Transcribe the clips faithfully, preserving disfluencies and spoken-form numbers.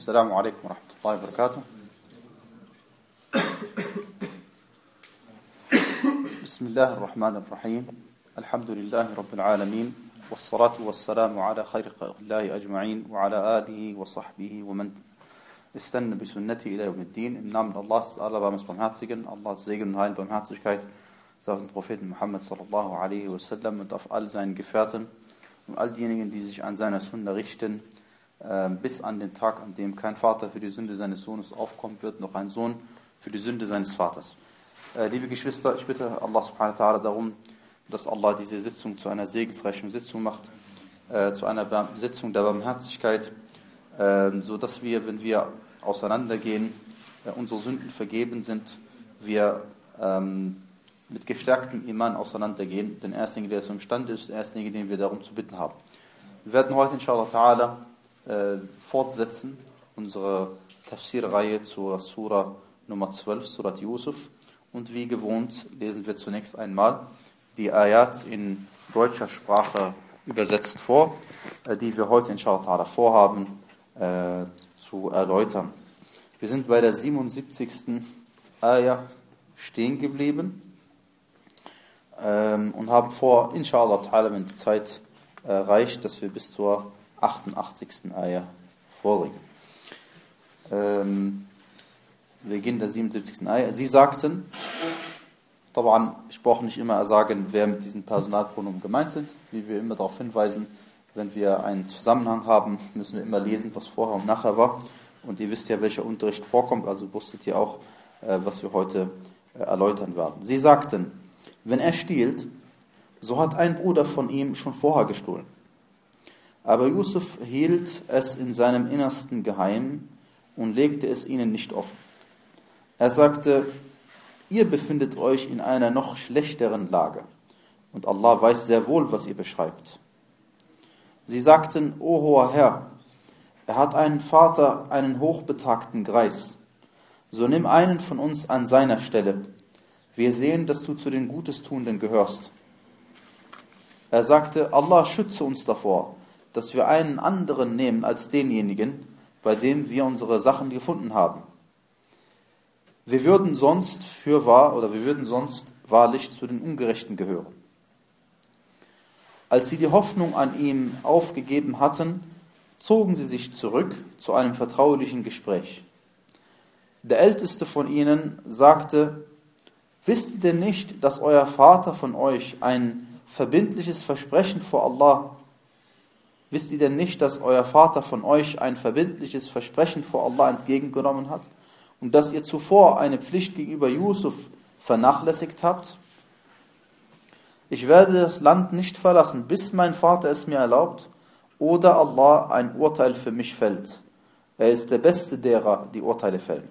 Assalamu alaikum wa rahmatullahi wa barakatuh. Bismillah ar-Rahman ar-Rahim. Alhamdulillahi Rabbil Alameen. Wassalatu wassalamu ala khayri khalqillahi ajma'in wa ala alihi wa sahbihi wa man istanna bi sunnati ila yawmiddin. Im Namen Allahs, Allerbarmers Barmherzigen, Allahs Segen und Heil und Barmherzigkeit auf den Propheten Muhammad sallallahu alaihi wasallam und auf all seinen Gefährten und all diejenigen, die sich an seiner Sunna richten, äh, bis an den Tag, an dem kein Vater für die Sünde seines Sohnes aufkommen wird, noch ein Sohn für die Sünde seines Vaters. Äh, liebe Geschwister, ich bitte Allah subhanahu wa ta'ala darum, dass Allah diese Sitzung zu einer segensreichen Sitzung macht, äh, zu einer Bar- Sitzung der Barmherzigkeit, äh, so dass wir, wenn wir auseinandergehen, äh, unsere Sünden vergeben sind, wir ähm, mit gestärktem Iman auseinandergehen, denn er ist derjenige, der es imstande ist, er ist derjenige, den wir darum zu bitten haben. Wir werden heute inshallah ta'ala äh, fortsetzen, unsere Tafsir-Reihe zur Surah Nummer zwölf, Surat Yusuf, und wie gewohnt lesen wir zunächst einmal die Ayat in deutscher Sprache übersetzt vor, äh, die wir heute inshallah ta'ala vorhaben äh, zu erläutern. Wir sind bei der siebenundsiebzigsten Ayah stehen geblieben und haben vor, inshallah ta'ala, wenn die Zeit äh, reicht, dass wir bis zur achtundachtzigsten Ayah vorringen. Ähm, wir gehen der siebenundsiebzigsten Ayah. Sie sagten, taban, ich brauche nicht immer sagen, wer mit diesen Personalpronomen gemeint sind, wie wir immer darauf hinweisen, wenn wir einen Zusammenhang haben, müssen wir immer lesen, was vorher und nachher war. Und ihr wisst ja, welcher Unterricht vorkommt, also wusstet ihr auch, äh, was wir heute äh, erläutern werden. Sie sagten, wenn er stiehlt, so hat ein Bruder von ihm schon vorher gestohlen. Aber Yusuf hielt es in seinem Innersten geheim und legte es ihnen nicht offen. Er sagte, ihr befindet euch in einer noch schlechteren Lage und Allah weiß sehr wohl, was ihr beschreibt. Sie sagten, O hoher Herr, er hat einen Vater, einen hochbetagten Greis. So nimm einen von uns an seiner Stelle. Wir sehen, dass du zu den Gutestuenden gehörst. Er sagte, Allah schütze uns davor, dass wir einen anderen nehmen als denjenigen, bei dem wir unsere Sachen gefunden haben. Wir würden sonst für wahr oder wir würden sonst wahrlich zu den Ungerechten gehören. Als sie die Hoffnung an ihm aufgegeben hatten, zogen sie sich zurück zu einem vertraulichen Gespräch. Der Älteste von ihnen sagte, wisst ihr denn nicht, dass euer Vater von euch ein verbindliches Versprechen vor Allah, wisst ihr denn nicht, dass euer Vater von euch ein verbindliches Versprechen vor Allah entgegengenommen hat und dass ihr zuvor eine Pflicht gegenüber Yusuf vernachlässigt habt? Ich werde das Land nicht verlassen, bis mein Vater es mir erlaubt oder Allah ein Urteil für mich fällt. Er ist der Beste derer, die Urteile fällen.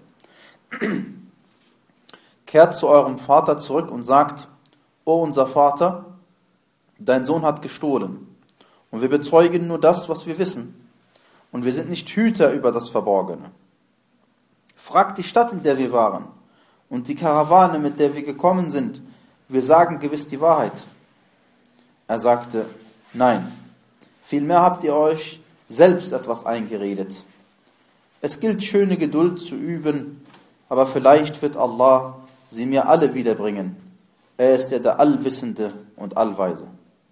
Kehrt zu eurem Vater zurück und sagt, O unser Vater, dein Sohn hat gestohlen und wir bezeugen nur das, was wir wissen und wir sind nicht Hüter über das Verborgene. Fragt die Stadt, in der wir waren und die Karawane, mit der wir gekommen sind, wir sagen gewiss die Wahrheit. Er sagte, nein, vielmehr habt ihr euch selbst etwas eingeredet. Es gilt, schöne Geduld zu üben, aber vielleicht wird Allah sie mir alle wiederbringen. Er ist ja der Allwissende und Allweise.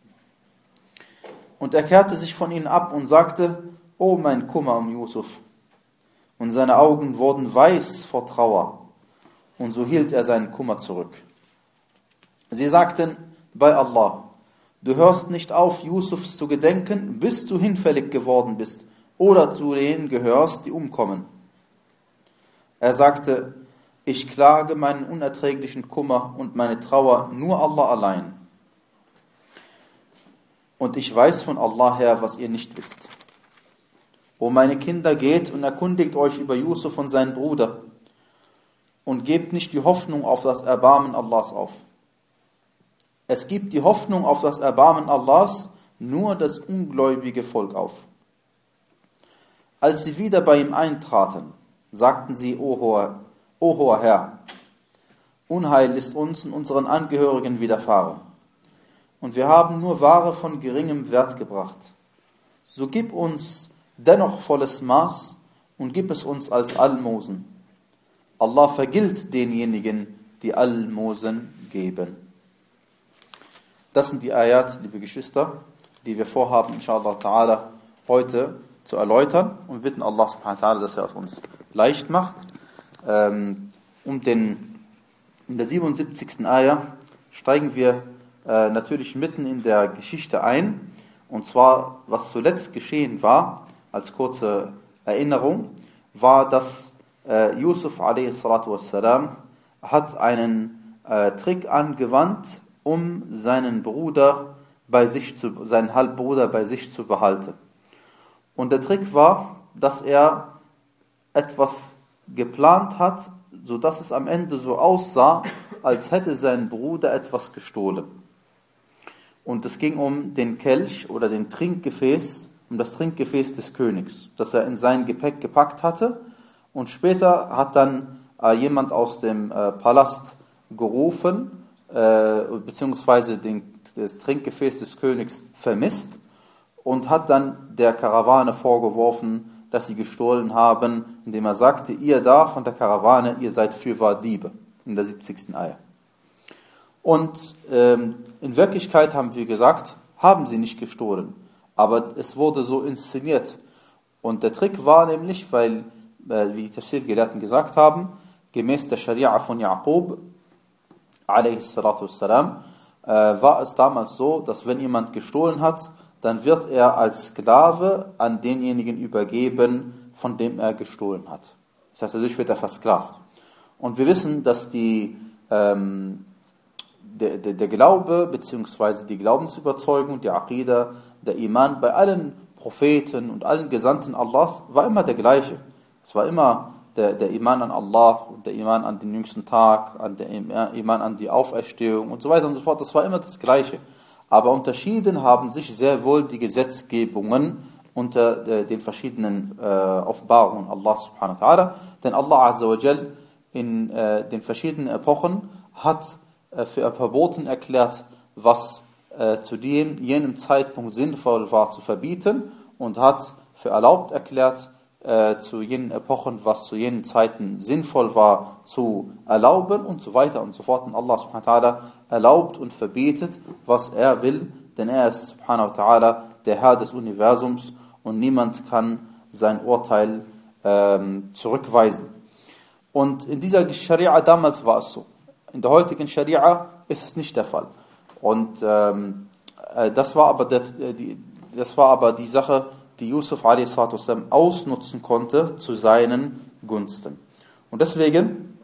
Und er kehrte sich von ihnen ab und sagte, O mein Kummer um Yusuf. Und seine Augen wurden weiß vor Trauer. Und so hielt er seinen Kummer zurück. Sie sagten, bei Allah, du hörst nicht auf, Yusufs zu gedenken, bis du hinfällig geworden bist oder zu denen gehörst, die umkommen. Er sagte, ich klage meinen unerträglichen Kummer und meine Trauer nur Allah allein. Und ich weiß von Allah her, was ihr nicht wisst. O meine Kinder, geht und erkundigt euch über Yusuf und seinen Bruder und gebt nicht die Hoffnung auf das Erbarmen Allahs auf. Es gibt die Hoffnung auf das Erbarmen Allahs nur das ungläubige Volk auf. Als sie wieder bei ihm eintraten, sagten sie, O hoher, O hoher Herr, Unheil ist uns und unseren Angehörigen widerfahren, und wir haben nur Ware von geringem Wert gebracht. So gib uns dennoch volles Maß und gib es uns als Almosen. Allah vergilt denjenigen, die Almosen geben. Das sind die Ayat, liebe Geschwister, die wir vorhaben, inshallah ta'ala, heute zu erläutern und bitten Allah subhanahu wa ta'ala, dass er es uns leicht macht. Ähm, um den, in der siebenundsiebzigsten Ayah steigen wir äh, natürlich mitten in der Geschichte ein, und zwar, was zuletzt geschehen war, als kurze Erinnerung, war, dass äh, Yusuf a s. hat einen äh, Trick angewandt, um seinen Bruder bei sich zu, seinen Halbbruder bei sich zu behalten. Und der Trick war, dass er etwas geplant hat, so dass es am Ende so aussah, als hätte sein Bruder etwas gestohlen. Und es ging um den Kelch oder den Trinkgefäß, um das Trinkgefäß des Königs, das er in sein Gepäck gepackt hatte. Und später hat dann äh, jemand aus dem äh, Palast gerufen, äh, beziehungsweise den, das Trinkgefäß des Königs vermisst und hat dann der Karawane vorgeworfen, dass sie gestohlen haben, indem er sagte, ihr da von der Karawane, ihr seid fürwahr Diebe, in der siebzigsten Ayah. Und ähm, in Wirklichkeit haben wir gesagt, haben sie nicht gestohlen, aber es wurde so inszeniert. Und der Trick war nämlich, weil, äh, wie die Tafsir-Gelehrten gesagt haben, gemäß der Scharia von Jaqub, a.s., äh, war es damals so, dass wenn jemand gestohlen hat, dann wird er als Sklave an denjenigen übergeben, von dem er gestohlen hat. Das heißt, dadurch wird er versklavt. Und wir wissen, dass die, ähm, der, der, der Glaube bzw. die Glaubensüberzeugung, die Aqida, der Iman bei allen Propheten und allen Gesandten Allahs war immer der gleiche. Es war immer der, der Iman an Allah und der Iman an den jüngsten Tag, an der Iman an die Auferstehung und so weiter und so fort. Das war immer das Gleiche. Aber unterschieden haben sich sehr wohl die Gesetzgebungen unter den verschiedenen äh, Offenbarungen Allah subhanahu wa ta'ala. Denn Allah azza wa jal in äh, den verschiedenen Epochen hat äh, für verboten erklärt, was äh, zu dem, jenem Zeitpunkt sinnvoll war zu verbieten, und hat für erlaubt erklärt, äh, zu jenen Epochen, was zu jenen Zeiten sinnvoll war zu erlauben und so weiter und so fort. Und Allah subhanahu wa ta'ala erlaubt und verbietet, was er will, denn er ist subhanahu wa ta'ala der Herr des Universums und niemand kann sein Urteil ähm, zurückweisen. Und in dieser Scharia damals war es so. In der heutigen Scharia ist es nicht der Fall. Und ähm, äh, das war aber der, die, das war aber die Sache, die Yusuf a s. ausnutzen konnte zu seinen Gunsten. Und deswegen,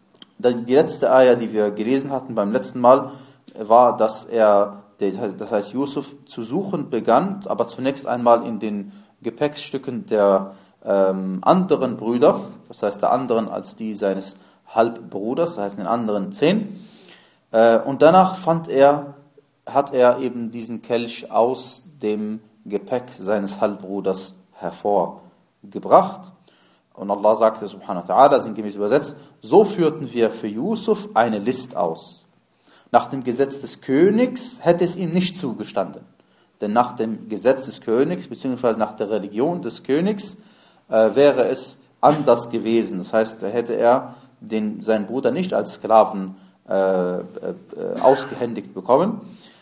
die letzte Ayah, die wir gelesen hatten beim letzten Mal, war, dass er, das heißt Yusuf, zu suchen begann, aber zunächst einmal in den Gepäckstücken der ähm, anderen Brüder, das heißt der anderen als die seines Halbbruders, das heißt den anderen zehn. Äh, und danach fand er, hat er eben diesen Kelch aus dem Gepäck seines Halbbruders hervorgebracht. Und Allah sagte subhanahu wa ta'ala, sinngemäß übersetzt, so führten wir für Yusuf eine List aus. Nach dem Gesetz des Königs hätte es ihm nicht zugestanden. Denn nach dem Gesetz des Königs, beziehungsweise nach der Religion des Königs, äh, wäre es anders gewesen. Das heißt, hätte er den, seinen Bruder nicht als Sklaven äh, äh, ausgehändigt bekommen.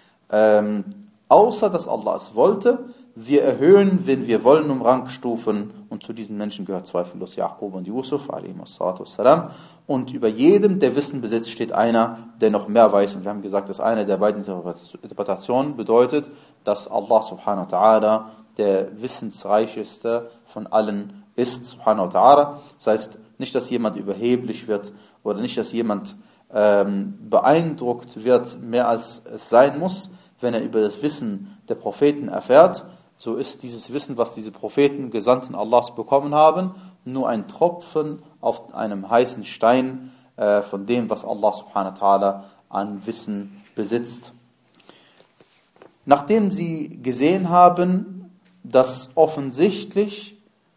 Ähm, außer, dass Allah es wollte. Wir erhöhen, wenn wir wollen, um Rangstufen. Und zu diesen Menschen gehört zweifellos Jaqub und Yusuf, wassalam. Und über jedem, der Wissen besitzt, steht einer, der noch mehr weiß. Und wir haben gesagt, dass eine der beiden Interpretationen bedeutet, dass Allah subhanahu wa ta'ala der Wissensreicheste von allen ist, subhanahu wa ta'ala. Das heißt, nicht, dass jemand überheblich wird oder nicht, dass jemand ähm, beeindruckt wird, mehr als es sein muss, wenn er über das Wissen der Propheten erfährt. So ist dieses Wissen, was diese Propheten, Gesandten Allahs bekommen haben, nur ein Tropfen auf einem heißen Stein äh, von dem, was Allah subhanahu wa ta'ala an Wissen besitzt. Nachdem sie gesehen haben, dass offensichtlich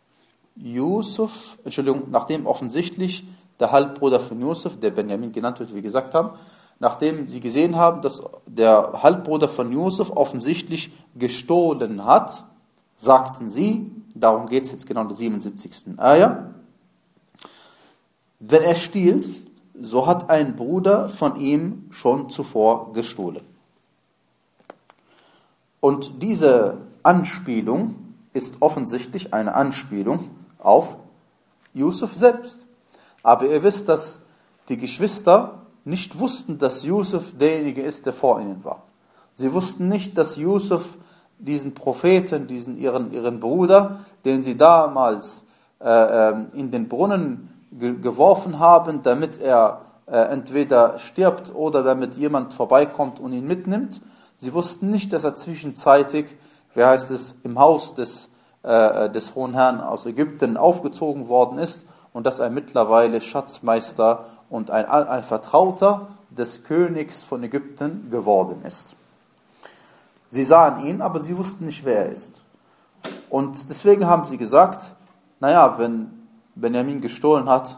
Yusuf, Entschuldigung, nachdem offensichtlich der Halbbruder von Yusuf, der Benjamin genannt wird, wie wir gesagt haben, nachdem sie gesehen haben, dass der Halbbruder von Yusuf offensichtlich gestohlen hat, sagten sie, darum geht es jetzt genau in der siebenundsiebzigsten Ayah, wenn er stiehlt, so hat ein Bruder von ihm schon zuvor gestohlen. Und diese Anspielung ist offensichtlich eine Anspielung auf Yusuf selbst. Aber ihr wisst, dass die Geschwister nicht wussten, dass Yusuf derjenige ist, der vor ihnen war. Sie wussten nicht, dass Yusuf diesen Propheten, diesen ihren, ihren Bruder, den sie damals äh, in den Brunnen ge- geworfen haben, damit er äh, entweder stirbt oder damit jemand vorbeikommt und ihn mitnimmt. Sie wussten nicht, dass er zwischenzeitig, wie heißt es, im Haus des, äh, des Hohen Herrn aus Ägypten aufgezogen worden ist und dass er mittlerweile Schatzmeister und ein, ein Vertrauter des Königs von Ägypten geworden ist. Sie sahen ihn, aber sie wussten nicht, wer er ist. Und deswegen haben sie gesagt, naja, wenn Benjamin gestohlen hat,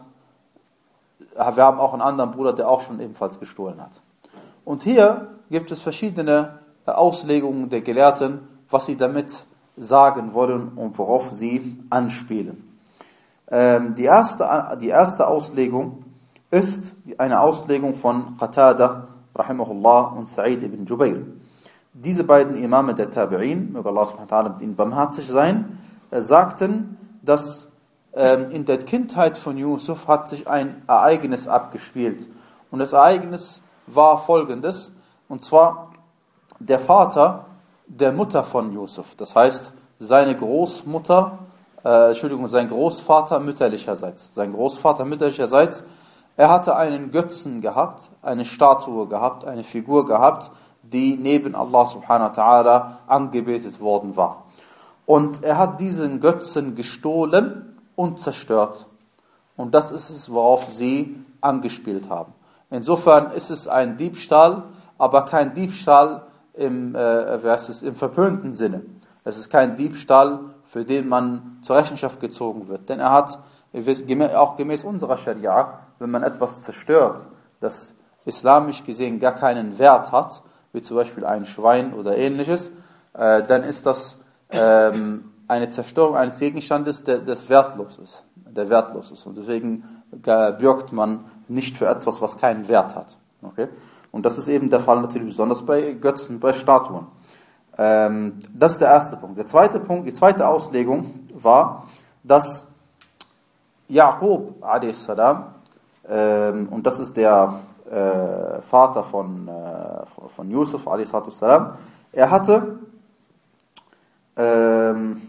wir haben auch einen anderen Bruder, der auch schon ebenfalls gestohlen hat. Und hier gibt es verschiedene Auslegungen der Gelehrten, was sie damit sagen wollen und worauf sie anspielen. Ähm, die erste, die erste Auslegung ist eine Auslegung von Qatada, rahimahullah, und Sa'id ibn Jubayr. Diese beiden Imame der Tabi'in, möge Allah subhanahu wa ta'ala mit ihnen barmherzig sein, äh, sagten, dass ähm, in der Kindheit von Yusuf hat sich ein Ereignis abgespielt. Und das Ereignis war folgendes, und zwar der Vater der Mutter von Yusuf, das heißt seine Großmutter, äh, Entschuldigung, sein Großvater mütterlicherseits, sein Großvater mütterlicherseits, er hatte einen Götzen gehabt, eine Statue gehabt, eine Figur gehabt, die neben Allah subhanahu wa ta'ala angebetet worden war. Und er hat diesen Götzen gestohlen und zerstört. Und das ist es, worauf sie angespielt haben. Insofern ist es ein Diebstahl, aber kein Diebstahl im, äh, wie heißt es, im verpönten Sinne. Es ist kein Diebstahl, für den man zur Rechenschaft gezogen wird. Denn er hat, auch gemäß unserer Scharia, wenn man etwas zerstört, das islamisch gesehen gar keinen Wert hat, wie zum Beispiel ein Schwein oder ähnliches, äh, dann ist das ähm, eine Zerstörung eines Gegenstandes, der, der wertlos ist, der wertlos ist. Und deswegen bürgt man nicht für etwas, was keinen Wert hat. Okay? Und das ist eben der Fall natürlich besonders bei Götzen, bei Statuen. Ähm, das ist der erste Punkt. Der zweite Punkt, die zweite Auslegung war, dass Yaqub a s. Ähm, und das ist der äh, Vater von, äh, von Yusuf a s. Er hatte ähm,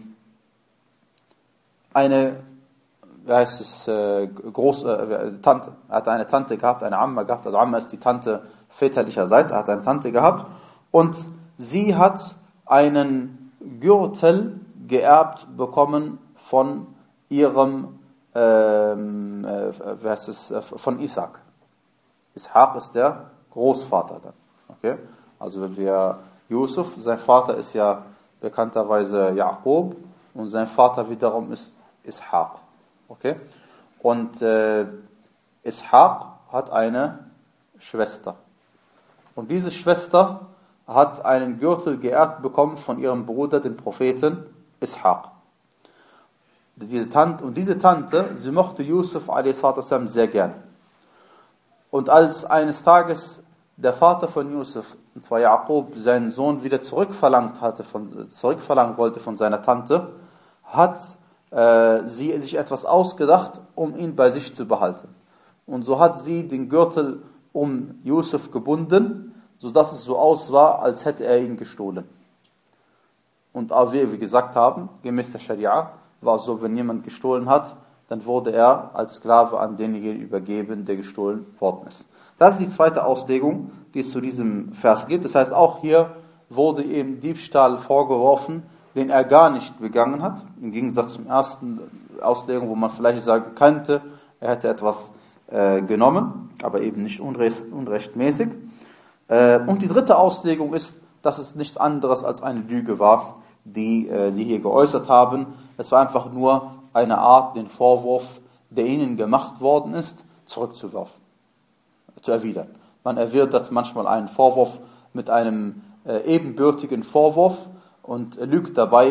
eine, wie heißt es, äh, Groß, äh, Tante. Er hatte eine Tante gehabt, eine Amma gehabt. Also Amma ist die Tante väterlicherseits. Er hat eine Tante gehabt. Und sie hat einen Gürtel geerbt bekommen von ihrem, ähm, äh, wie heißt es, äh, von Isaac. Ishaq ist der Großvater dann. Okay? Also wenn wir Yusuf, sein Vater ist ja bekannterweise Yaqub und sein Vater wiederum ist Ishaq. Okay? Und äh, Ishaq hat eine Schwester. Und diese Schwester hat einen Gürtel geerbt bekommen von ihrem Bruder, dem Propheten Ishaq. Diese Tante, und diese Tante, sie mochte Yusuf a s. sehr gern. Und als eines Tages der Vater von Yusuf, und zwar Yaqub, seinen Sohn wieder zurückverlangt hatte, von, zurückverlangen wollte von seiner Tante, hat äh, sie sich etwas ausgedacht, um ihn bei sich zu behalten. Und so hat sie den Gürtel um Yusuf gebunden, sodass es so aussah, als hätte er ihn gestohlen. Und auch wie wir gesagt haben, gemäß der Scharia, war es so, wenn jemand gestohlen hat, dann wurde er als Sklave an denjenigen übergeben, der gestohlen worden ist. Das ist die zweite Auslegung, die es zu diesem Vers gibt. Das heißt, auch hier wurde ihm Diebstahl vorgeworfen, den er gar nicht begangen hat. Im Gegensatz zum ersten Auslegung, wo man vielleicht sagen könnte, er hätte etwas äh, genommen, aber eben nicht unrecht, unrechtmäßig. Äh, und die dritte Auslegung ist, dass es nichts anderes als eine Lüge war, die äh, sie hier geäußert haben. Es war einfach nur eine Art, den Vorwurf, der ihnen gemacht worden ist, zurückzuwerfen, zu erwidern. Man erwidert manchmal einen Vorwurf mit einem äh, ebenbürtigen Vorwurf und lügt dabei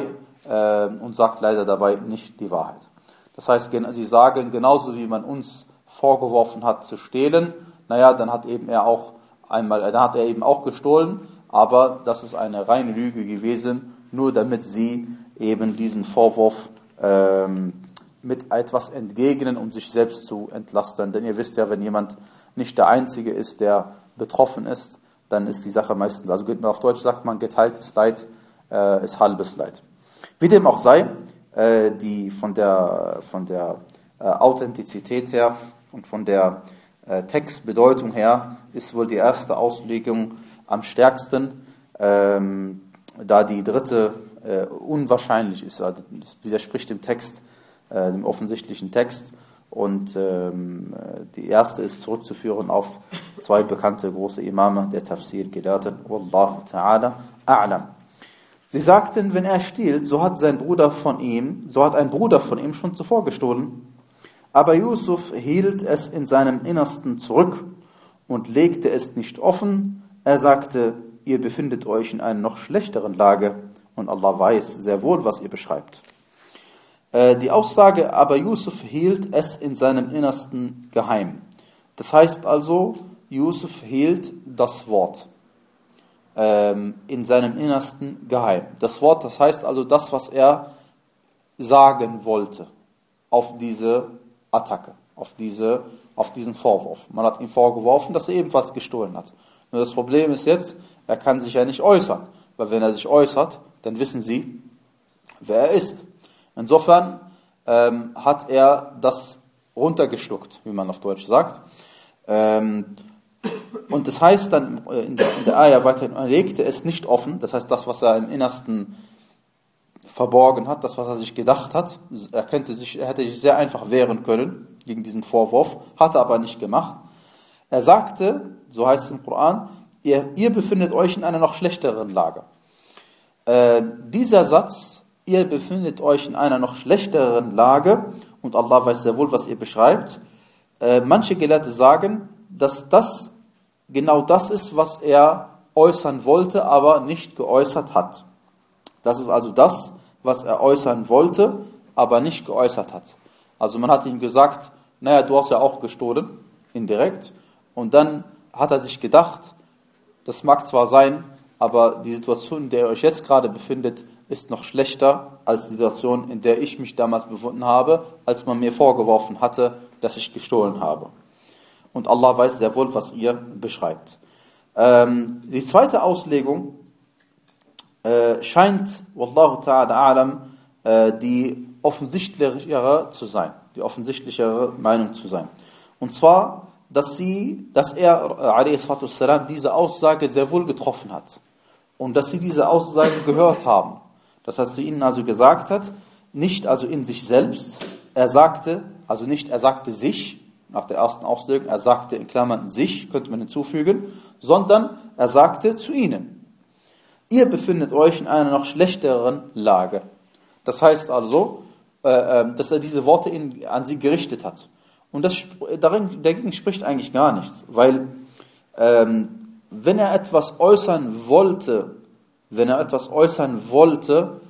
äh, und sagt leider dabei nicht die Wahrheit. Das heißt, sie sagen, genauso wie man uns vorgeworfen hat zu stehlen, naja, dann hat eben er auch einmal, dann hat er eben auch gestohlen, aber das ist eine reine Lüge gewesen, nur damit sie eben diesen Vorwurf ähm, mit etwas entgegnen, um sich selbst zu entlasten. Denn ihr wisst ja, wenn jemand nicht der Einzige ist, der betroffen ist, dann ist die Sache meistens, also auf Deutsch sagt man, geteiltes Leid äh, ist halbes Leid. Wie dem auch sei, äh, die von der, von der äh, Authentizität her und von der äh, Textbedeutung her ist wohl die erste Auslegung am stärksten, ähm, da die dritte äh, unwahrscheinlich ist. Also das widerspricht dem Text, äh, dem offensichtlichen Text. Und ähm, die erste ist zurückzuführen auf zwei bekannte große Imame der Tafsir-Gelehrten. Wallahu ta'ala a'lam. Sie sagten, wenn er stiehlt, so hat sein Bruder von ihm, so hat ein Bruder von ihm schon zuvor gestohlen. Aber Yusuf hielt es in seinem Innersten zurück und legte es nicht offen. Er sagte, ihr befindet euch in einer noch schlechteren Lage und Allah weiß sehr wohl, was ihr beschreibt. Die Aussage, aber Yusuf hielt es in seinem Innersten geheim. Das heißt also, Yusuf hielt das Wort ähm, in seinem Innersten geheim. Das Wort, das heißt also das, was er sagen wollte auf diese Attacke, auf, diese, auf diesen Vorwurf. Man hat ihm vorgeworfen, dass er ebenfalls gestohlen hat. Nur das Problem ist jetzt, er kann sich ja nicht äußern, weil wenn er sich äußert, dann wissen sie, wer er ist. Insofern ähm, hat er das runtergeschluckt, wie man auf Deutsch sagt. Ähm, und das heißt dann in der, in der Ayah weiterhin, er legte es nicht offen, das heißt das, was er im Innersten verborgen hat, das, was er sich gedacht hat. Er, könnte sich, er hätte sich sehr einfach wehren können gegen diesen Vorwurf, hat er aber nicht gemacht. Er sagte, so heißt es im Koran, ihr, ihr befindet euch in einer noch schlechteren Lage. Äh, dieser Satz, ihr befindet euch in einer noch schlechteren Lage und Allah weiß sehr wohl, was ihr beschreibt. Äh, manche Gelehrte sagen, dass das genau das ist, was er äußern wollte, aber nicht geäußert hat. Das ist also das, was er äußern wollte, aber nicht geäußert hat. Also man hat ihm gesagt, naja, du hast ja auch gestohlen, indirekt. Und dann hat er sich gedacht, das mag zwar sein, aber die Situation, in der ihr euch jetzt gerade befindet, ist noch schlechter als die Situation, in der ich mich damals befunden habe, als man mir vorgeworfen hatte, dass ich gestohlen habe. Und Allah weiß sehr wohl, was ihr beschreibt. Ähm, die zweite Auslegung äh, scheint, Wallahu ta'ala a'lam, äh, die offensichtlichere zu sein, die offensichtlichere Meinung zu sein. Und zwar, dass sie, dass er, a.s. diese Aussage sehr wohl getroffen hat. Und dass sie diese Aussage gehört haben. Das heißt, zu ihnen also gesagt hat, nicht also in sich selbst, er sagte, also nicht er sagte sich, nach der ersten Auslegung, er sagte in Klammern sich, könnte man hinzufügen, sondern er sagte zu ihnen, ihr befindet euch in einer noch schlechteren Lage. Das heißt also, äh, dass er diese Worte in, an sie gerichtet hat. Und das, darin, dagegen spricht eigentlich gar nichts, weil ähm, wenn er etwas äußern wollte, wenn er etwas äußern wollte,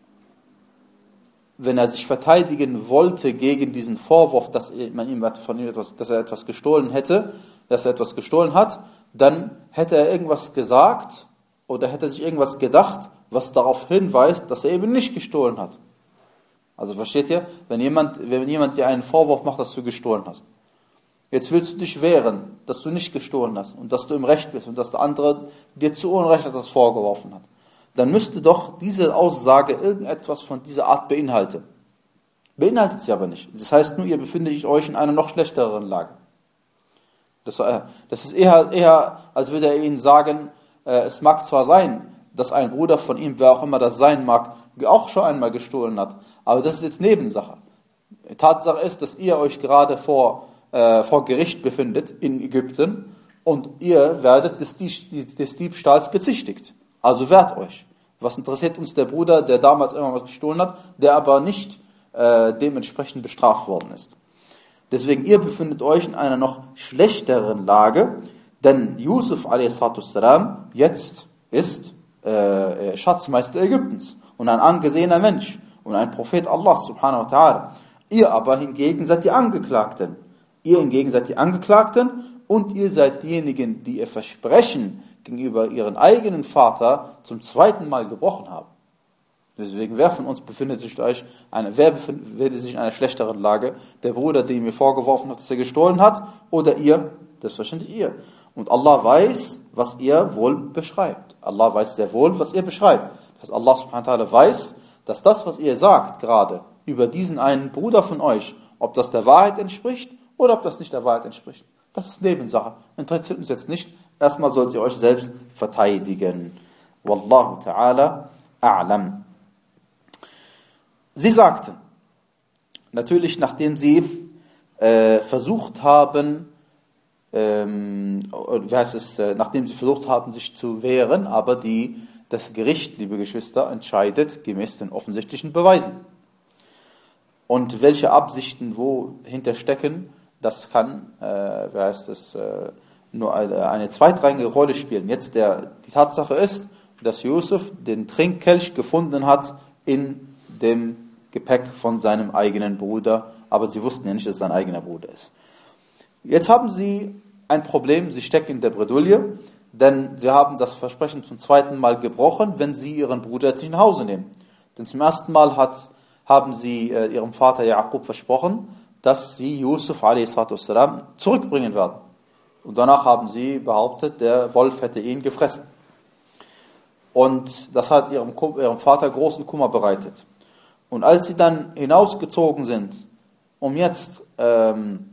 wenn er sich verteidigen wollte gegen diesen Vorwurf, dass man ihm von ihm etwas, dass er etwas gestohlen hätte, dass er etwas gestohlen hat, dann hätte er irgendwas gesagt oder hätte er sich irgendwas gedacht, was darauf hinweist, dass er eben nicht gestohlen hat. Also versteht ihr? Wenn jemand, wenn jemand dir einen Vorwurf macht, dass du gestohlen hast. Jetzt willst du dich wehren, dass du nicht gestohlen hast und dass du im Recht bist und dass der andere dir zu Unrecht etwas vorgeworfen hat. Dann müsste doch diese Aussage irgendetwas von dieser Art beinhalten. Beinhaltet sie aber nicht. Das heißt nur, ihr befindet euch in einer noch schlechteren Lage. Das, das ist eher, eher, als würde er ihnen sagen, äh, es mag zwar sein, dass ein Bruder von ihm, wer auch immer das sein mag, auch schon einmal gestohlen hat, aber das ist jetzt Nebensache. Tatsache ist, dass ihr euch gerade vor, äh, vor Gericht befindet in Ägypten und ihr werdet des, des Diebstahls bezichtigt. Also wehrt euch. Was interessiert uns der Bruder, der damals immer was gestohlen hat, der aber nicht äh, dementsprechend bestraft worden ist. Deswegen, ihr befindet euch in einer noch schlechteren Lage, denn Yusuf a s. jetzt ist äh, Schatzmeister Ägyptens. und ein angesehener Mensch und ein Prophet Allah subhanahu wa ta'ala. Ihr aber hingegen seid die Angeklagten. Ihr hingegen seid die Angeklagten und ihr seid diejenigen, die ihr Versprechen gegenüber ihren eigenen Vater zum zweiten Mal gebrochen haben. Deswegen, wer von uns befindet sich, euch eine, wer befindet sich in einer schlechteren Lage? Der Bruder, dem ihr vorgeworfen habt, dass er gestohlen hat, oder ihr? Selbstverständlich ihr. Und Allah weiß, was ihr wohl beschreibt. Allah weiß sehr wohl, was ihr beschreibt. Das heißt, Allah subhanahu wa ta'ala weiß, dass das, was ihr sagt gerade über diesen einen Bruder von euch, ob das der Wahrheit entspricht oder ob das nicht der Wahrheit entspricht. Das ist Nebensache. Interessiert uns jetzt nicht. Erstmal sollt ihr euch selbst verteidigen. Wallahu ta'ala a'lam. Sie sagten, natürlich nachdem sie äh, versucht haben, ähm, wie heißt es, äh, nachdem sie versucht haben, sich zu wehren, aber die, das Gericht, liebe Geschwister, entscheidet gemäß den offensichtlichen Beweisen. Und welche Absichten wo hinterstecken, das kann, äh, wie heißt es, äh, nur eine, eine zweitrangige Rolle spielen. Jetzt der, die Tatsache ist, dass Yusuf den Trinkkelch gefunden hat in dem Gepäck von seinem eigenen Bruder, aber sie wussten ja nicht, dass es sein eigener Bruder ist. Jetzt haben sie ein Problem, sie stecken in der Bredouille, denn sie haben das Versprechen zum zweiten Mal gebrochen, wenn sie ihren Bruder jetzt nicht nach Hause nehmen. Denn zum ersten Mal hat, haben sie äh, ihrem Vater Jakob versprochen, dass sie Yusuf a s. zurückbringen werden. Und danach haben sie behauptet, der Wolf hätte ihn gefressen. Und das hat ihrem, ihrem Vater großen Kummer bereitet. Und als sie dann hinausgezogen sind, um jetzt, ähm,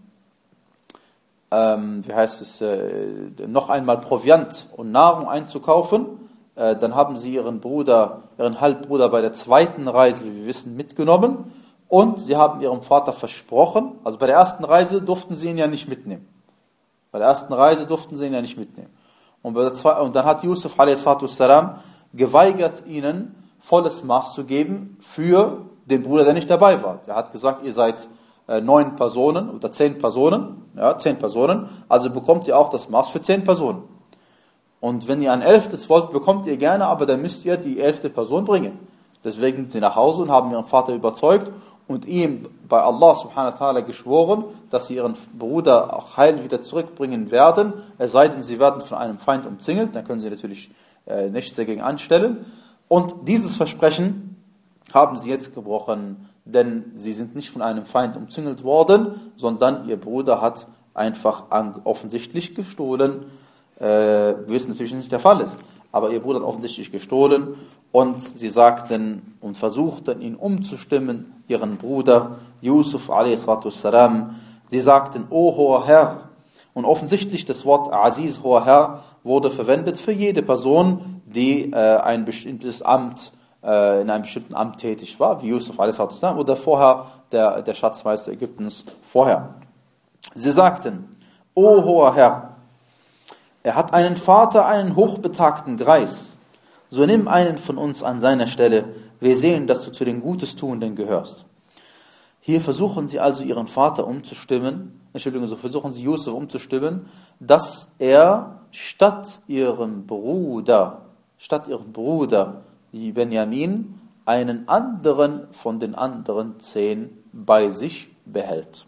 ähm, wie heißt es, äh, noch einmal Proviant und Nahrung einzukaufen, äh, dann haben sie ihren Bruder, ihren Halbbruder bei der zweiten Reise, wie wir wissen, mitgenommen. Und sie haben ihrem Vater versprochen, also bei der ersten Reise durften sie ihn ja nicht mitnehmen. Bei der ersten Reise durften sie ihn ja nicht mitnehmen. Und, bei der zwei, und dann hat Yusuf a s. geweigert, ihnen volles Maß zu geben für den Bruder, der nicht dabei war. Er hat gesagt, ihr seid äh, neun Personen oder zehn Personen, ja, zehn Personen, also bekommt ihr auch das Maß für zehn Personen. Und wenn ihr ein elftes wollt, bekommt ihr gerne, aber dann müsst ihr die elfte Person bringen. Deswegen sind sie nach Hause und haben ihren Vater überzeugt und ihm bei Allah subhanahu wa ta'ala geschworen, dass sie ihren Bruder auch heil wieder zurückbringen werden, es sei denn, sie werden von einem Feind umzingelt, dann können sie natürlich äh, nichts dagegen anstellen. Und dieses Versprechen haben sie jetzt gebrochen, denn sie sind nicht von einem Feind umzingelt worden, sondern ihr Bruder hat einfach offensichtlich gestohlen. Äh, wir wissen natürlich, dass es nicht der Fall ist, aber ihr Bruder hat offensichtlich gestohlen und sie sagten und versuchten, ihn umzustimmen, ihren Bruder Yusuf a s. Sie sagten, O hoher Herr, und offensichtlich das Wort Aziz, hoher Herr, wurde verwendet für jede Person, die äh, ein bestimmtes Amt, äh, in einem bestimmten Amt tätig war, wie Yusuf a s. oder vorher der, der Schatzmeister Ägyptens vorher. Sie sagten, O hoher Herr, er hat einen Vater, einen hochbetagten Greis. So nimm einen von uns an seiner Stelle. Wir sehen, dass du zu den Gutestuenden gehörst. Hier versuchen sie also ihren Vater umzustimmen, Entschuldigung, so versuchen sie Yusuf umzustimmen, dass er statt ihrem Bruder, statt ihrem Bruder Benjamin, einen anderen von den anderen zehn bei sich behält.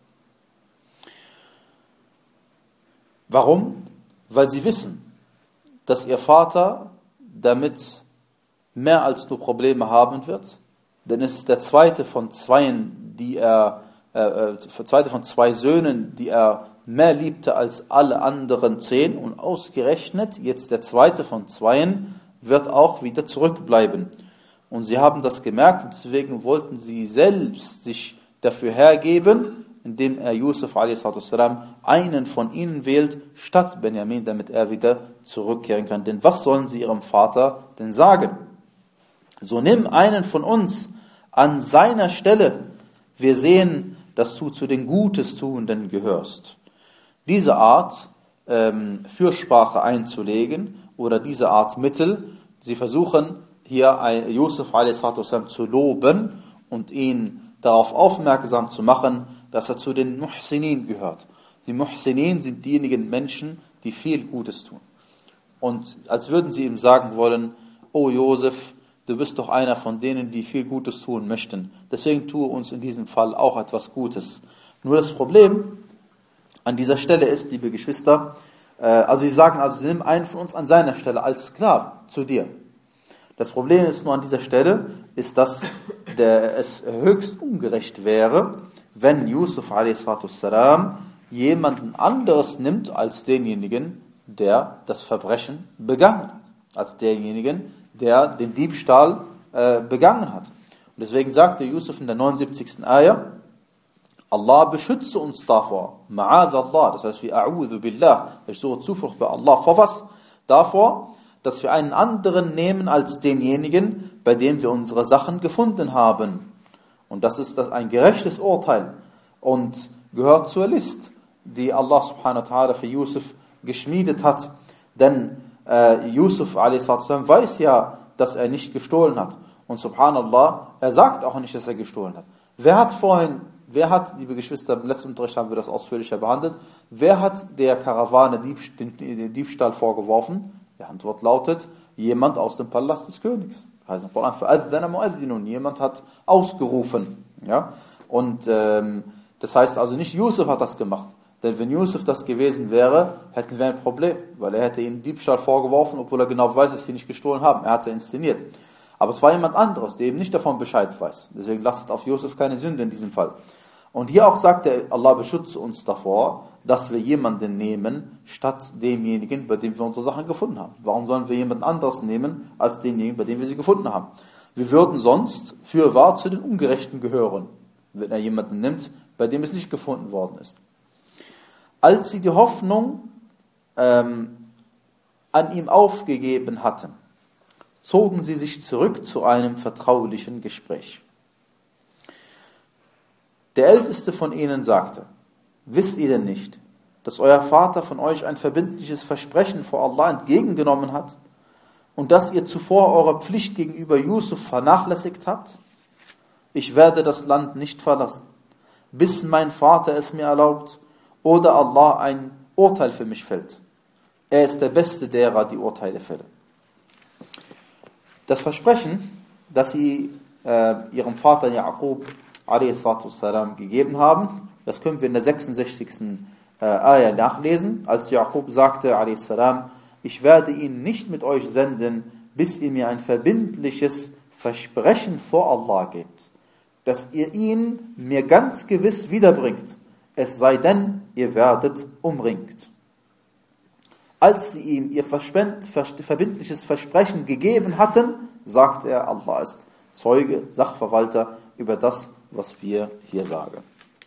Warum? Weil sie wissen, dass ihr Vater damit mehr als nur Probleme haben wird, denn es ist der zweite von zweien, die er, äh, zweite von zwei Söhnen, die er mehr liebte als alle anderen zehn, und ausgerechnet jetzt der zweite von zweien wird auch wieder zurückbleiben. Und sie haben das gemerkt und deswegen wollten sie selbst sich dafür hergeben, indem er Yusuf a s. einen von ihnen wählt, statt Benjamin, damit er wieder zurückkehren kann. Denn was sollen sie ihrem Vater denn sagen? So nimm einen von uns an seiner Stelle. Wir sehen, dass du zu den Gutestuenden gehörst. Diese Art ähm, Fürsprache einzulegen oder diese Art Mittel, sie versuchen hier Yusuf a s. zu loben und ihn darauf aufmerksam zu machen, dass er zu den Muhsinin gehört. Die Muhsinin sind diejenigen Menschen, die viel Gutes tun. Und als würden sie ihm sagen wollen, O Josef, du bist doch einer von denen, die viel Gutes tun möchten. Deswegen tue uns in diesem Fall auch etwas Gutes. Nur das Problem an dieser Stelle ist, liebe Geschwister, äh, also sie sagen, also nimm einen von uns an seiner Stelle als Sklaven zu dir. Das Problem ist nur an dieser Stelle, ist, dass der, es höchst ungerecht wäre, wenn Yusuf a s. jemanden anderes nimmt als denjenigen, der das Verbrechen begangen hat. Als denjenigen, der den Diebstahl äh, begangen hat. Und deswegen sagte Yusuf in der neunundsiebzigsten Ayah, Allah beschütze uns davor. Ma'adha Allah, das heißt, wir a'udhu billah, ich suche Zuflucht bei Allah. Vor was? Davor, dass wir einen anderen nehmen als denjenigen, bei dem wir unsere Sachen gefunden haben. Und das ist ein gerechtes Urteil und gehört zur List, die Allah subhanahu wa ta'ala für Yusuf geschmiedet hat. Denn äh, Yusuf a s. weiß ja, dass er nicht gestohlen hat. Und subhanallah, er sagt auch nicht, dass er gestohlen hat. Wer hat vorhin, wer hat, liebe Geschwister, im letzten Unterricht haben wir das ausführlicher behandelt, wer hat der Karawane den Diebstahl vorgeworfen? Die Antwort lautet, jemand aus dem Palast des Königs. Heißt im Koran, jemand hat ausgerufen. Ja? Und ähm, das heißt also nicht, Yusuf hat das gemacht. Denn wenn Yusuf das gewesen wäre, hätten wir ein Problem. Weil er hätte ihnen Diebstahl vorgeworfen, obwohl er genau weiß, dass sie nicht gestohlen haben. Er hat sie inszeniert. Aber es war jemand anderes, der eben nicht davon Bescheid weiß. Deswegen lasst auf Yusuf keine Sünde in diesem Fall. Und hier auch sagt er, Allah beschütze uns davor, dass wir jemanden nehmen, statt demjenigen, bei dem wir unsere Sachen gefunden haben. Warum sollen wir jemanden anderes nehmen, als denjenigen, bei dem wir sie gefunden haben? Wir würden sonst fürwahr zu den Ungerechten gehören, wenn er jemanden nimmt, bei dem es nicht gefunden worden ist. Als sie die Hoffnung ähm, an ihm aufgegeben hatten, zogen sie sich zurück zu einem vertraulichen Gespräch. Der Älteste von ihnen sagte, wisst ihr denn nicht, dass euer Vater von euch ein verbindliches Versprechen vor Allah entgegengenommen hat und dass ihr zuvor eure Pflicht gegenüber Yusuf vernachlässigt habt? Ich werde das Land nicht verlassen, bis mein Vater es mir erlaubt oder Allah ein Urteil für mich fällt. Er ist der Beste derer, die Urteile fällen. Das Versprechen, das sie äh, ihrem Vater Jaqub a s. gegeben haben, das können wir in der sechsundsechzigsten Äh, Ayah nachlesen, als Jaqub sagte a s. Ich werde ihn nicht mit euch senden, bis ihr mir ein verbindliches Versprechen vor Allah gebt, dass ihr ihn mir ganz gewiss wiederbringt, es sei denn, ihr werdet umringt. Als sie ihm ihr verbindliches Versprechen gegeben hatten, sagte er, Allah ist Zeuge, Sachverwalter über das, was wir hier sagen.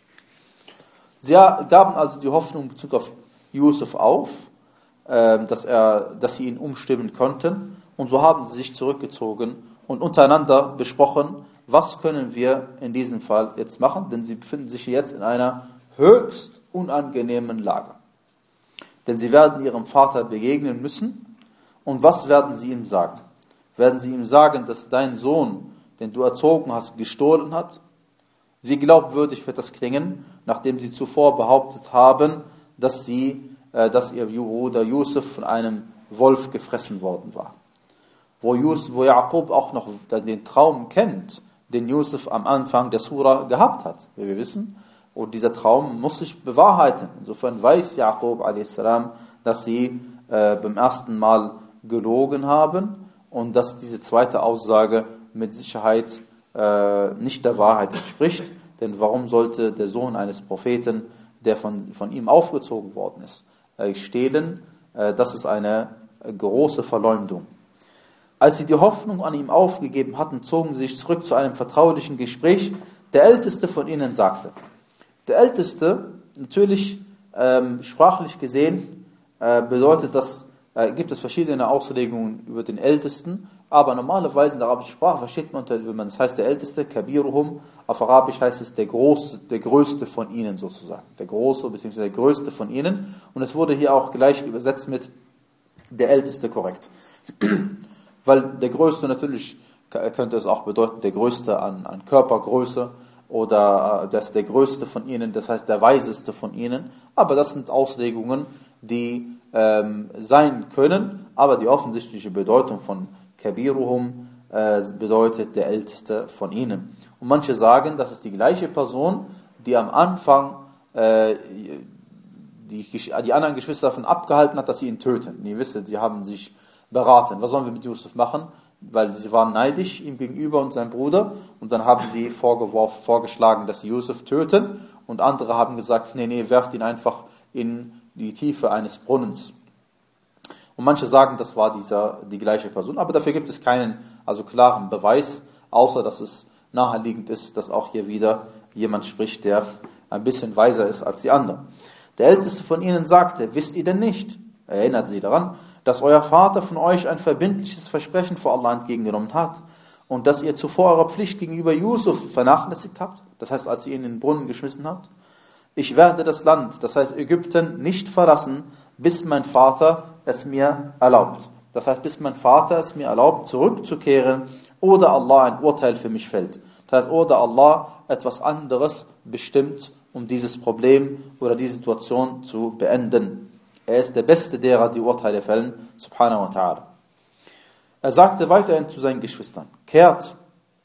Sie gaben also die Hoffnung in Bezug auf Yusuf auf, dass, er, dass sie ihn umstimmen konnten, und so haben sie sich zurückgezogen und untereinander besprochen, was können wir in diesem Fall jetzt machen, denn sie befinden sich jetzt in einer höchst unangenehmen Lage. Denn sie werden ihrem Vater begegnen müssen, und was werden sie ihm sagen? Werden sie ihm sagen, dass dein Sohn, den du erzogen hast, gestohlen hat? Wie glaubwürdig wird das klingen, nachdem sie zuvor behauptet haben, dass, sie, äh, dass ihr Bruder Yusuf von einem Wolf gefressen worden war. Wo, Yusuf, wo Jaqub auch noch den Traum kennt, den Yusuf am Anfang der Sura gehabt hat, wie wir wissen. Und dieser Traum muss sich bewahrheiten. Insofern weiß Jaqub a s., dass sie äh, beim ersten Mal gelogen haben und dass diese zweite Aussage mit Sicherheit äh, nicht der Wahrheit entspricht. Denn warum sollte der Sohn eines Propheten, der von, von ihm aufgezogen worden ist, äh, stehlen? Äh, das ist eine äh, große Verleumdung. Als sie die Hoffnung an ihm aufgegeben hatten, zogen sie sich zurück zu einem vertraulichen Gespräch. Der Älteste von ihnen sagte, der Älteste, natürlich ähm, sprachlich gesehen, äh, bedeutet das, äh, gibt es verschiedene Auslegungen über den Ältesten, aber normalerweise in der arabischen Sprache versteht man, wenn man das heißt der Älteste, Kabiruhum, auf Arabisch heißt es der Große, der Größte von ihnen sozusagen, der Große bzw. der Größte von ihnen, und es wurde hier auch gleich übersetzt mit der Älteste korrekt. Weil der Größte natürlich, könnte es auch bedeuten, der Größte an, an Körpergröße, oder das ist der Größte von ihnen, das heißt der Weiseste von ihnen. Aber das sind Auslegungen, die ähm, sein können, aber die offensichtliche Bedeutung von Kabiruhum, äh, äh, bedeutet der Älteste von ihnen. Und manche sagen, das ist die gleiche Person, die am Anfang äh, die, die anderen Geschwister davon abgehalten hat, dass sie ihn töten. Und ihr wisst, sie haben sich beraten. Was sollen wir mit Yusuf machen? Weil sie waren neidisch ihm gegenüber und seinem Bruder. Und dann haben sie vorgeworfen, vorgeschlagen, dass sie Yusuf töten. Und andere haben gesagt, nee, nee, werft ihn einfach in die Tiefe eines Brunnens. Und manche sagen, das war dieser, die gleiche Person. Aber dafür gibt es keinen also klaren Beweis, außer dass es naheliegend ist, dass auch hier wieder jemand spricht, der ein bisschen weiser ist als die anderen. Der Älteste von ihnen sagte, wisst ihr denn nicht, erinnert sie daran, dass euer Vater von euch ein verbindliches Versprechen vor Allah entgegengenommen hat und dass ihr zuvor eure Pflicht gegenüber Yusuf vernachlässigt habt, das heißt, als ihr ihn in den Brunnen geschmissen habt? Ich werde das Land, das heißt Ägypten, nicht verlassen, bis mein Vater es mir erlaubt. Das heißt, bis mein Vater es mir erlaubt, zurückzukehren oder Allah ein Urteil für mich fällt. Das heißt, oder Allah etwas anderes bestimmt, um dieses Problem oder die Situation zu beenden. Er ist der Beste derer, die Urteile fällen, subhanahu wa ta'ala. Er sagte weiterhin zu seinen Geschwistern, kehrt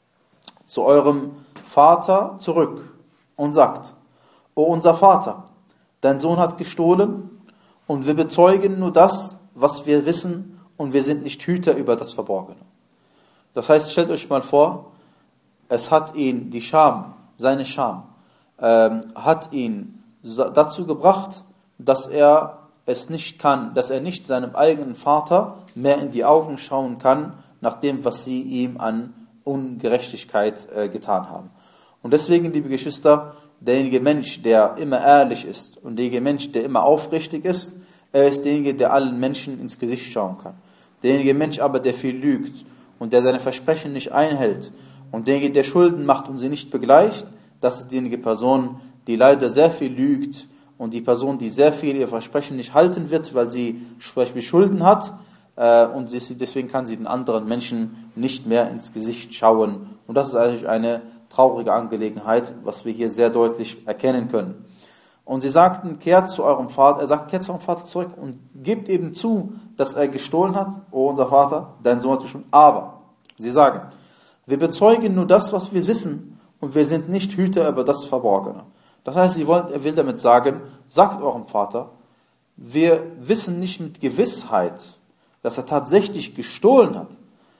zu eurem Vater zurück und sagt, O unser Vater, dein Sohn hat gestohlen und wir bezeugen nur das, was wir wissen und wir sind nicht Hüter über das Verborgene. Das heißt, stellt euch mal vor, es hat ihn, die Scham, seine Scham, ähm, hat ihn dazu gebracht, dass er es nicht kann, dass er nicht seinem eigenen Vater mehr in die Augen schauen kann, nach dem, was sie ihm an Ungerechtigkeit äh, getan haben. Und deswegen, liebe Geschwister, derjenige Mensch, der immer ehrlich ist und derjenige Mensch, der immer aufrichtig ist, er ist derjenige, der allen Menschen ins Gesicht schauen kann. Derjenige Mensch aber, der viel lügt und der seine Versprechen nicht einhält und derjenige, der Schulden macht und sie nicht begleicht, das ist diejenige Person, die leider sehr viel lügt und die Person, die sehr viel ihr Versprechen nicht halten wird, weil sie zum Beispiel Schulden hat äh, und sie, deswegen kann sie den anderen Menschen nicht mehr ins Gesicht schauen. Und das ist eigentlich eine traurige Angelegenheit, was wir hier sehr deutlich erkennen können. Und sie sagten, kehrt zu eurem Vater, er sagt, kehrt zu eurem Vater zurück und gebt eben zu, dass er gestohlen hat, o unser Vater, dein Sohn hat gestohlen. Aber, sie sagen, wir bezeugen nur das, was wir wissen und wir sind nicht Hüter über das Verborgene. Das heißt, sie wollen, er will damit sagen, sagt eurem Vater, wir wissen nicht mit Gewissheit, dass er tatsächlich gestohlen hat,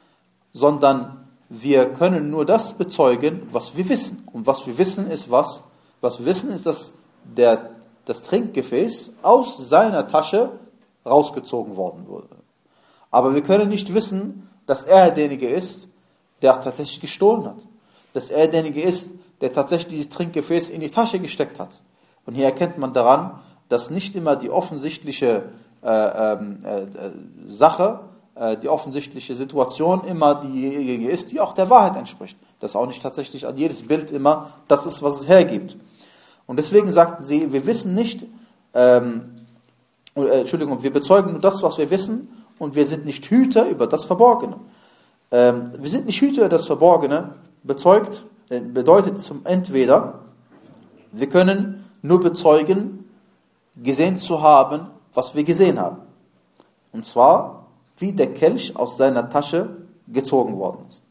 sondern wir können nur das bezeugen, was wir wissen. Und was wir wissen ist was? Was wir wissen ist, dass der, das Trinkgefäß aus seiner Tasche rausgezogen worden wurde. Aber wir können nicht wissen, dass er derjenige ist, der auch tatsächlich gestohlen hat. Dass er derjenige ist, der tatsächlich dieses Trinkgefäß in die Tasche gesteckt hat. Und hier erkennt man daran, dass nicht immer die offensichtliche äh, äh, Sache, äh, die offensichtliche Situation immer diejenige ist, die auch der Wahrheit entspricht. Dass auch nicht tatsächlich an jedes Bild immer das ist, was es hergibt. Und deswegen sagten sie, wir wissen nicht, ähm, äh, Entschuldigung, wir bezeugen nur das, was wir wissen und wir sind nicht Hüter über das Verborgene. Ähm, wir sind nicht Hüter über das Verborgene, bezeugt, äh, bedeutet zum entweder, wir können nur bezeugen, gesehen zu haben, was wir gesehen haben. Und zwar, wie der Kelch aus seiner Tasche gezogen worden ist.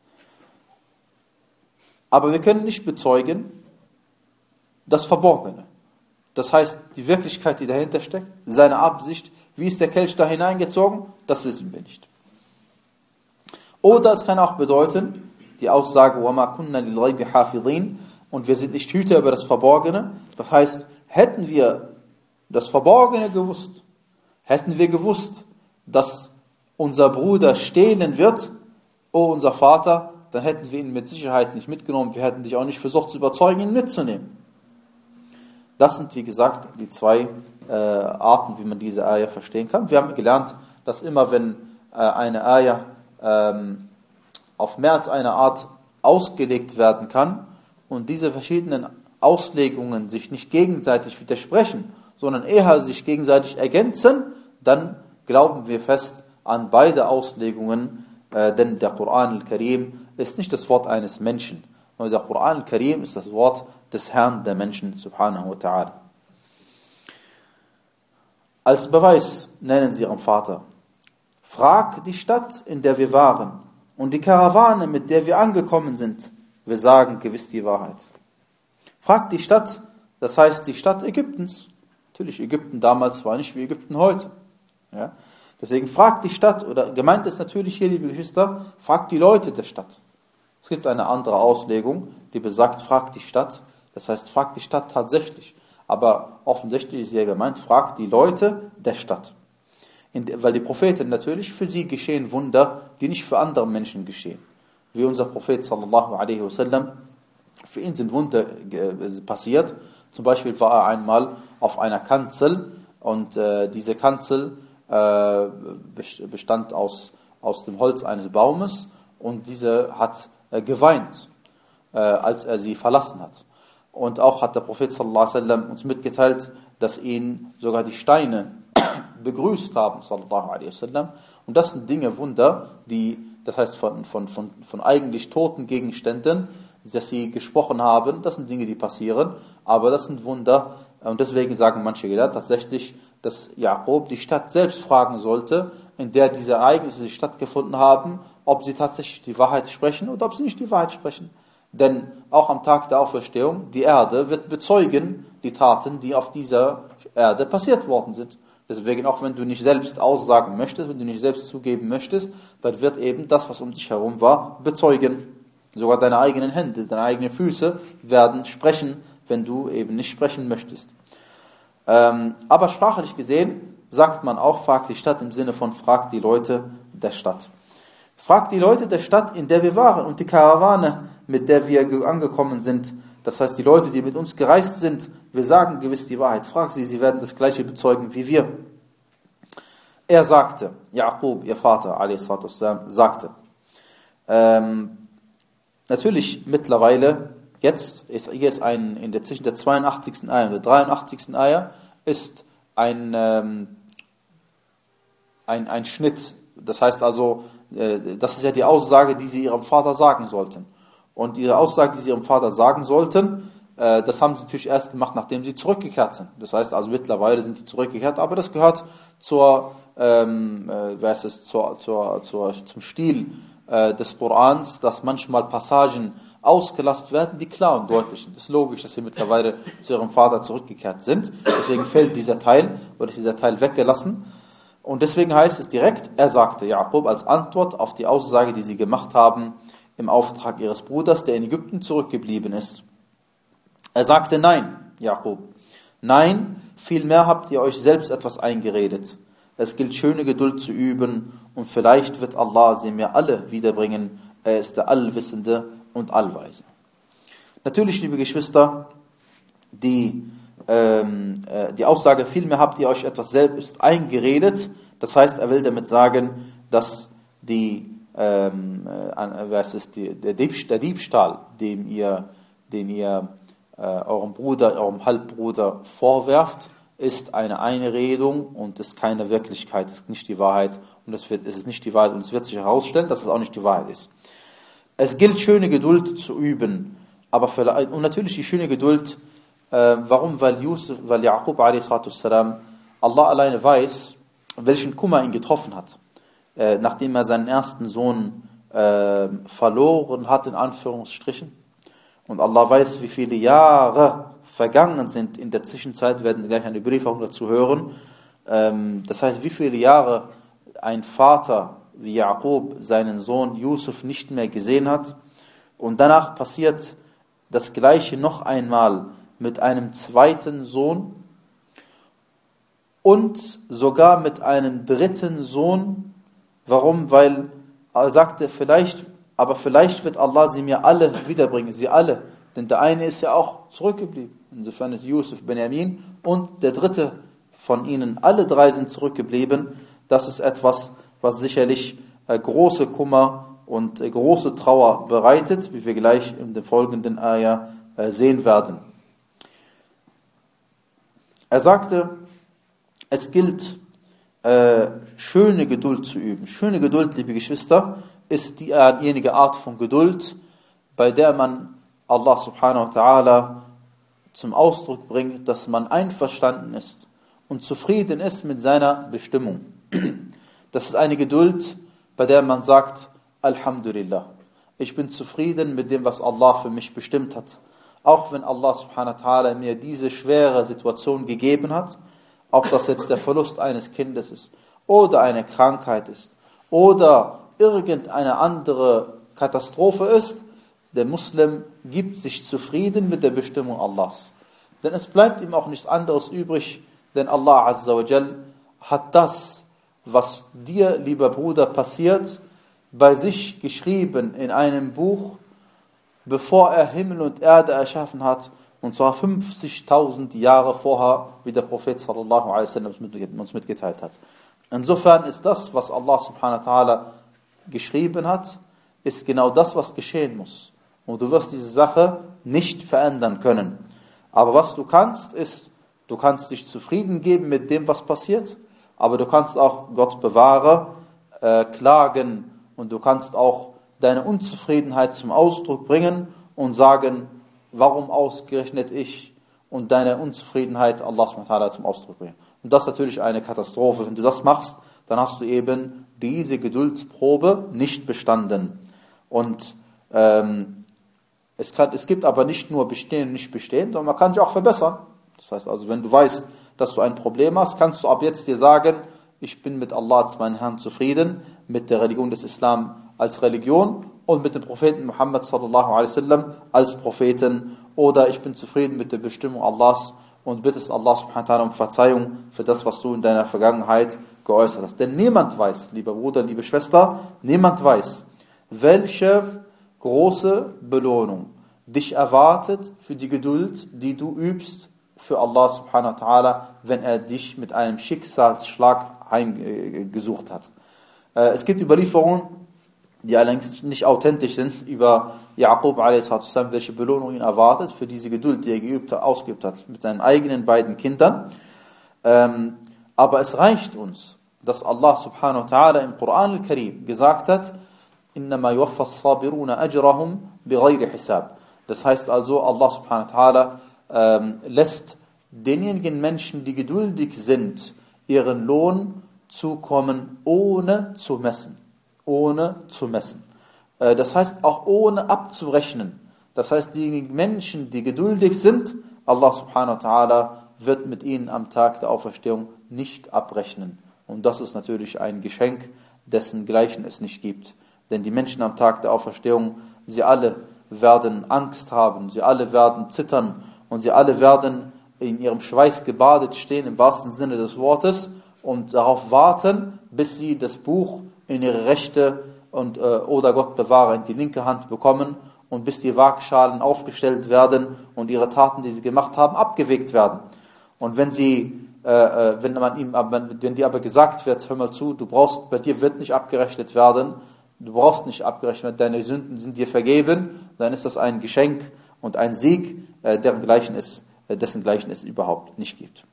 Aber wir können nicht bezeugen, das Verborgene. Das heißt, die Wirklichkeit, die dahinter steckt, seine Absicht, wie ist der Kelch da hineingezogen, das wissen wir nicht. Oder es kann auch bedeuten, die Aussage, وَمَا كُنَّا لِلْغَيْبِ حَافِظِينَ, und wir sind nicht Hüter über das Verborgene. Das heißt, hätten wir das Verborgene gewusst, hätten wir gewusst, dass unser Bruder stehlen wird, o unser Vater, dann hätten wir ihn mit Sicherheit nicht mitgenommen, wir hätten dich auch nicht versucht zu überzeugen, ihn mitzunehmen. Das sind, wie gesagt, die zwei äh, Arten, wie man diese Ayah verstehen kann. Wir haben gelernt, dass immer, wenn äh, eine Ayah ähm, auf mehr als eine Art ausgelegt werden kann und diese verschiedenen Auslegungen sich nicht gegenseitig widersprechen, sondern eher sich gegenseitig ergänzen, dann glauben wir fest an beide Auslegungen, äh, denn der Koran al-Karim ist nicht das Wort eines Menschen, sondern der Koran al-Karim ist das Wort des Herrn der Menschen, subhanahu wa ta'ala. Als Beweis nennen sie ihren Vater: Frag die Stadt, in der wir waren, und die Karawane, mit der wir angekommen sind, wir sagen gewiss die Wahrheit. Fragt die Stadt, das heißt die Stadt Ägyptens. Natürlich, Ägypten damals war nicht wie Ägypten heute. Ja? Deswegen fragt die Stadt, oder gemeint ist natürlich hier, liebe Geschwister, fragt die Leute der Stadt. Es gibt eine andere Auslegung, die besagt, fragt die Stadt. Das heißt, fragt die Stadt tatsächlich. Aber offensichtlich ist hier gemeint, fragt die Leute der Stadt. In, weil die Propheten natürlich, für sie geschehen Wunder, die nicht für andere Menschen geschehen. Wie unser Prophet sallallahu alaihi wasallam, für ihn sind Wunder passiert. Zum Beispiel war er einmal auf einer Kanzel und äh, diese Kanzel äh, bestand aus, aus dem Holz eines Baumes und diese hat äh, geweint, äh, als er sie verlassen hat. Und auch hat der Prophet sallallahu alaihi wasallam uns mitgeteilt, dass ihn sogar die Steine begrüßt haben, sallallahu alaihi wasallam. Und das sind Dinge, Wunder, die, das heißt von, von, von, von eigentlich toten Gegenständen, dass sie gesprochen haben, das sind Dinge, die passieren, aber das sind Wunder. Und deswegen sagen manche Gelehrte tatsächlich, dass Jakob die Stadt selbst fragen sollte, in der diese Ereignisse stattgefunden haben, ob sie tatsächlich die Wahrheit sprechen oder ob sie nicht die Wahrheit sprechen. Denn auch am Tag der Auferstehung, die Erde wird bezeugen die Taten, die auf dieser Erde passiert worden sind. Deswegen, auch wenn du nicht selbst aussagen möchtest, wenn du nicht selbst zugeben möchtest, dann wird eben das, was um dich herum war, bezeugen. Sogar deine eigenen Hände, deine eigenen Füße werden sprechen, wenn du eben nicht sprechen möchtest. Ähm, aber sprachlich gesehen sagt man auch, fragt die Stadt im Sinne von fragt die Leute der Stadt. Fragt die Leute der Stadt, in der wir waren und die Karawane, mit der wir angekommen sind. Das heißt, die Leute, die mit uns gereist sind, wir sagen gewiss die Wahrheit. Frag sie, sie werden das Gleiche bezeugen wie wir. Er sagte, Jakob, ihr Vater, a s. sagte, ähm, natürlich mittlerweile, jetzt ist hier ist ein, in der, zwischen der zweiundachtzigsten Eier und der dreiundachtzigsten Eier ist ein, ähm, ein, ein Schnitt. Das heißt also, äh, das ist ja die Aussage, die sie ihrem Vater sagen sollten. Und ihre Aussage, die sie ihrem Vater sagen sollten, äh, das haben sie natürlich erst gemacht, nachdem sie zurückgekehrt sind. Das heißt also, mittlerweile sind sie zurückgekehrt, aber das gehört zur, ähm, äh, wer ist es, zur, zur, zur, zum Stil äh, des Korans, dass manchmal Passagen ausgelassen werden, die klar und deutlich sind. Es ist logisch, dass sie mittlerweile zu ihrem Vater zurückgekehrt sind. Deswegen fällt dieser Teil, oder dieser Teil weggelassen. Und deswegen heißt es direkt, er sagte Jakob als Antwort auf die Aussage, die sie gemacht haben, im Auftrag ihres Bruders, der in Ägypten zurückgeblieben ist. Er sagte, nein, Jakob, nein, vielmehr habt ihr euch selbst etwas eingeredet. Es gilt, schöne Geduld zu üben und vielleicht wird Allah sie mir alle wiederbringen. Er ist der Allwissende und Allweise. Natürlich, liebe Geschwister, die, ähm, äh, die Aussage, vielmehr habt ihr euch etwas selbst eingeredet, das heißt, er will damit sagen, dass die Ähm, äh, was ist die, der, Diebst, der Diebstahl, den ihr, den ihr äh, eurem Bruder, eurem Halbbruder vorwerft, ist eine Einredung und ist keine Wirklichkeit, ist nicht die Wahrheit und es, wird, es ist nicht die Wahrheit und es wird sich herausstellen, dass es auch nicht die Wahrheit ist. Es gilt, schöne Geduld zu üben, aber für, und natürlich die schöne Geduld, äh, warum? Weil Yusuf, weil Jakob a s. Allah alleine weiß, welchen Kummer ihn getroffen hat. Äh, nachdem er seinen ersten Sohn äh, verloren hat, in Anführungsstrichen. Und Allah weiß, wie viele Jahre vergangen sind. In der Zwischenzeit werden wir gleich eine Überlieferung dazu hören. Ähm, das heißt, wie viele Jahre ein Vater wie Jakob seinen Sohn Yusuf nicht mehr gesehen hat. Und danach passiert das Gleiche noch einmal mit einem zweiten Sohn und sogar mit einem dritten Sohn. Warum? Weil er sagte, vielleicht, aber vielleicht wird Allah sie mir alle wiederbringen, sie alle. Denn der eine ist ja auch zurückgeblieben. Insofern ist Yusuf, Benjamin und der dritte von ihnen, alle drei sind zurückgeblieben. Das ist etwas, was sicherlich äh, große Kummer und äh, große Trauer bereitet, wie wir gleich in den folgenden Ayah äh, sehen werden. Er sagte, es gilt, Äh, schöne Geduld zu üben. Schöne Geduld, liebe Geschwister, ist diejenige Art von Geduld, bei der man Allah subhanahu wa ta'ala zum Ausdruck bringt, dass man einverstanden ist und zufrieden ist mit seiner Bestimmung. Das ist eine Geduld, bei der man sagt, Alhamdulillah. Ich bin zufrieden mit dem, was Allah für mich bestimmt hat. Auch wenn Allah subhanahu wa ta'ala mir diese schwere Situation gegeben hat, ob das jetzt der Verlust eines Kindes ist, oder eine Krankheit ist, oder irgendeine andere Katastrophe ist, der Muslim gibt sich zufrieden mit der Bestimmung Allahs. Denn es bleibt ihm auch nichts anderes übrig, denn Allah Azza wa Jal hat das, was dir, lieber Bruder, passiert, bei sich geschrieben in einem Buch, bevor er Himmel und Erde erschaffen hat, und zwar fünfzigtausend Jahre vorher, wie der Prophet sallallahu alaihi wasallam uns mitgeteilt hat. Insofern ist das, was Allah subhanahu wa ta'ala geschrieben hat, ist genau das, was geschehen muss. Und du wirst diese Sache nicht verändern können. Aber was du kannst, ist, du kannst dich zufrieden geben mit dem, was passiert, aber du kannst auch, Gott bewahre, äh, klagen, und du kannst auch deine Unzufriedenheit zum Ausdruck bringen und sagen, warum ausgerechnet ich, und deine Unzufriedenheit Allah subhanahu wa ta'ala zum Ausdruck bringen. Und das ist natürlich eine Katastrophe. Wenn du das machst, dann hast du eben diese Geduldsprobe nicht bestanden. Und ähm, es, kann, es gibt aber nicht nur bestehen und nicht bestehen, sondern man kann sich auch verbessern. Das heißt also, wenn du weißt, dass du ein Problem hast, kannst du ab jetzt dir sagen, ich bin mit Allah, meinem Herrn, zufrieden, mit der Religion des Islam als Religion und mit dem Propheten Muhammad sallallahu alaihi wasallam als Propheten, oder ich bin zufrieden mit der Bestimmung Allahs und bittest Allah subhanahu wa ta'ala um Verzeihung für das, was du in deiner Vergangenheit geäußert hast. Denn niemand weiß, lieber Bruder, liebe Schwester, niemand weiß, welche große Belohnung dich erwartet für die Geduld, die du übst für Allah subhanahu wa ta'ala, wenn er dich mit einem Schicksalsschlag heimgesucht hat. Es gibt Überlieferungen, die allerdings nicht authentisch sind, über Jaqub a s, welche Belohnung ihn erwartet für diese Geduld, die er geübt hat, ausgeübt hat mit seinen eigenen beiden Kindern. Ähm, aber es reicht uns, dass Allah subhanahu wa ta'ala im Koran al-Karim gesagt hat, إِنَّمَا يُوَفَّ الصَّابِرُونَ أَجْرَهُمْ بِغَيْرِ حِسَابٍ. Das heißt also, Allah subhanahu wa ta'ala ähm, lässt denjenigen Menschen, die geduldig sind, ihren Lohn zukommen, ohne zu messen. Ohne zu messen. Das heißt auch ohne abzurechnen. Das heißt, die Menschen, die geduldig sind, Allah subhanahu wa ta'ala wird mit ihnen am Tag der Auferstehung nicht abrechnen. Und das ist natürlich ein Geschenk, dessen Gleichen es nicht gibt. Denn die Menschen am Tag der Auferstehung, sie alle werden Angst haben, sie alle werden zittern und sie alle werden in ihrem Schweiß gebadet stehen, im wahrsten Sinne des Wortes, und darauf warten, bis sie das Buch in ihre rechte und, äh, oder Gott bewahre, in die linke Hand bekommen, und bis die Waagschalen aufgestellt werden und ihre Taten, die sie gemacht haben, abgewegt werden. Und wenn sie, äh, wenn man ihm, wenn dir aber gesagt wird, hör mal zu, du brauchst, bei dir wird nicht abgerechnet werden, du brauchst nicht abgerechnet, deine Sünden sind dir vergeben, dann ist das ein Geschenk und ein Sieg, äh, deren Gleichen es, äh, dessen Gleichen es überhaupt nicht gibt.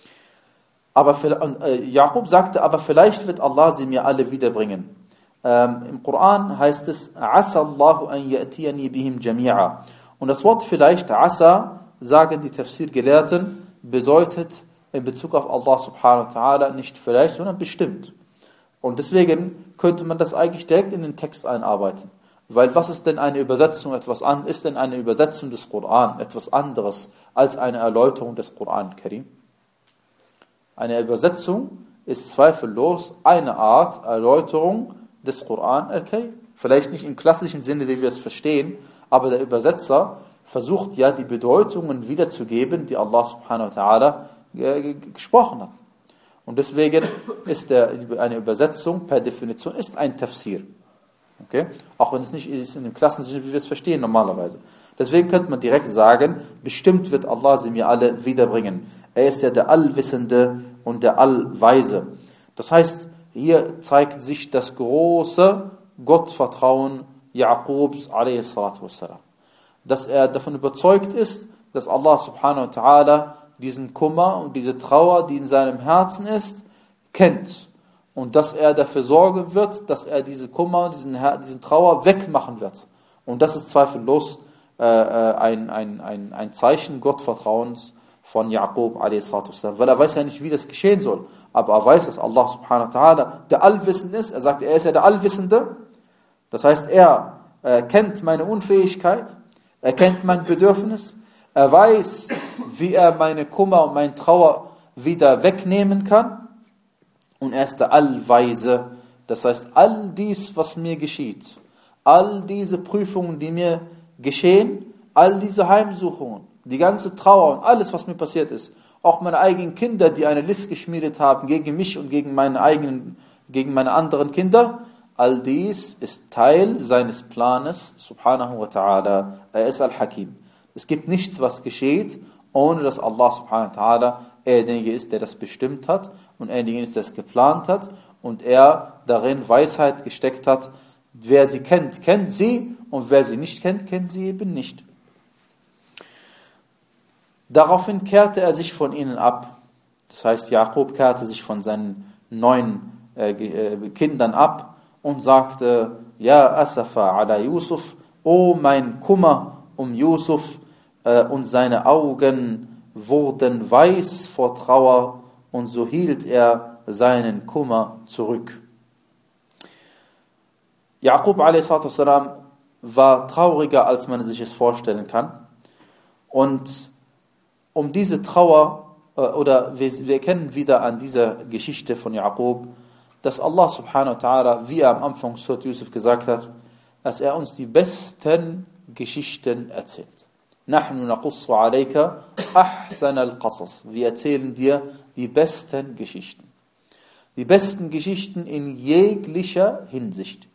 Aber äh, Jaqub sagte, aber vielleicht wird Allah sie mir alle wiederbringen. Ähm, Im Koran heißt es, Asa Allahu an ya'tiyani bihim jami'a. Und das Wort vielleicht, Asa, sagen die Tafsir-Gelehrten, bedeutet in Bezug auf Allah subhanahu wa ta'ala nicht vielleicht, sondern bestimmt. Und deswegen könnte man das eigentlich direkt in den Text einarbeiten. Weil was ist denn eine Übersetzung etwas an? Ist denn eine Übersetzung des Koran etwas anderes als eine Erläuterung des Koran Karim? Eine Übersetzung ist zweifellos eine Art Erläuterung des Koran al-Karim. Vielleicht nicht im klassischen Sinne, wie wir es verstehen, aber der Übersetzer versucht ja, die Bedeutungen wiederzugeben, die Allah subhanahu wa ta'ala gesprochen hat. Und deswegen ist der, eine Übersetzung per Definition ist ein Tafsir. Okay? Auch wenn es nicht ist in dem klassischen Sinne, wie wir es verstehen normalerweise. Deswegen könnte man direkt sagen, bestimmt wird Allah sie mir alle wiederbringen. Er ist ja der Allwissende und der Allweise. Das heißt, hier zeigt sich das große Gottvertrauen Jaqubs a s, dass er davon überzeugt ist, dass Allah subhanahu wa ta'ala diesen Kummer und diese Trauer, die in seinem Herzen ist, kennt. Und dass er dafür sorgen wird, dass er diese Kummer, diesen, diesen Trauer wegmachen wird. Und das ist zweifellos äh, ein, ein, ein, ein Zeichen Gottvertrauens von Jaqub a s, weil er weiß ja nicht, wie das geschehen soll. Aber er weiß, dass Allah subhanahu wa ta'ala der Allwissende ist. Er sagt, er ist ja der Allwissende. Das heißt, er äh, kennt meine Unfähigkeit, er kennt mein Bedürfnis, er weiß, wie er meine Kummer und meine Trauer wieder wegnehmen kann und er ist der Allweise. Das heißt, all dies, was mir geschieht, all diese Prüfungen, die mir geschehen, all diese Heimsuchungen, die ganze Trauer und alles, was mir passiert ist, auch meine eigenen Kinder, die eine List geschmiedet haben gegen mich und gegen meine eigenen, gegen meine anderen Kinder, all dies ist Teil seines Planes, subhanahu wa ta'ala. Er ist Al-Hakim. Es gibt nichts, was geschieht, ohne dass Allah subhanahu wa ta'ala derjenige ist, der das bestimmt hat und derjenige ist, der es geplant hat und er darin Weisheit gesteckt hat. Wer sie kennt, kennt sie und wer sie nicht kennt, kennt sie eben nicht. Daraufhin kehrte er sich von ihnen ab. Das heißt, Jakob kehrte sich von seinen neun äh, Kindern ab und sagte, Ja asafa ala Yusuf, o mein Kummer um Yusuf, äh, und seine Augen wurden weiß vor Trauer und so hielt er seinen Kummer zurück. Jakob a s. war trauriger, als man sich es vorstellen kann. Und um diese Trauer, oder wir, wir erkennen wieder an dieser Geschichte von Jakob, dass Allah subhanahu wa ta'ala, wie er am Anfang Surat Yusuf gesagt hat, dass er uns die besten Geschichten erzählt. Nahnu naqussu alayka ahsan al-qasas. Wir erzählen dir die besten Geschichten. Die besten Geschichten in jeglicher Hinsicht.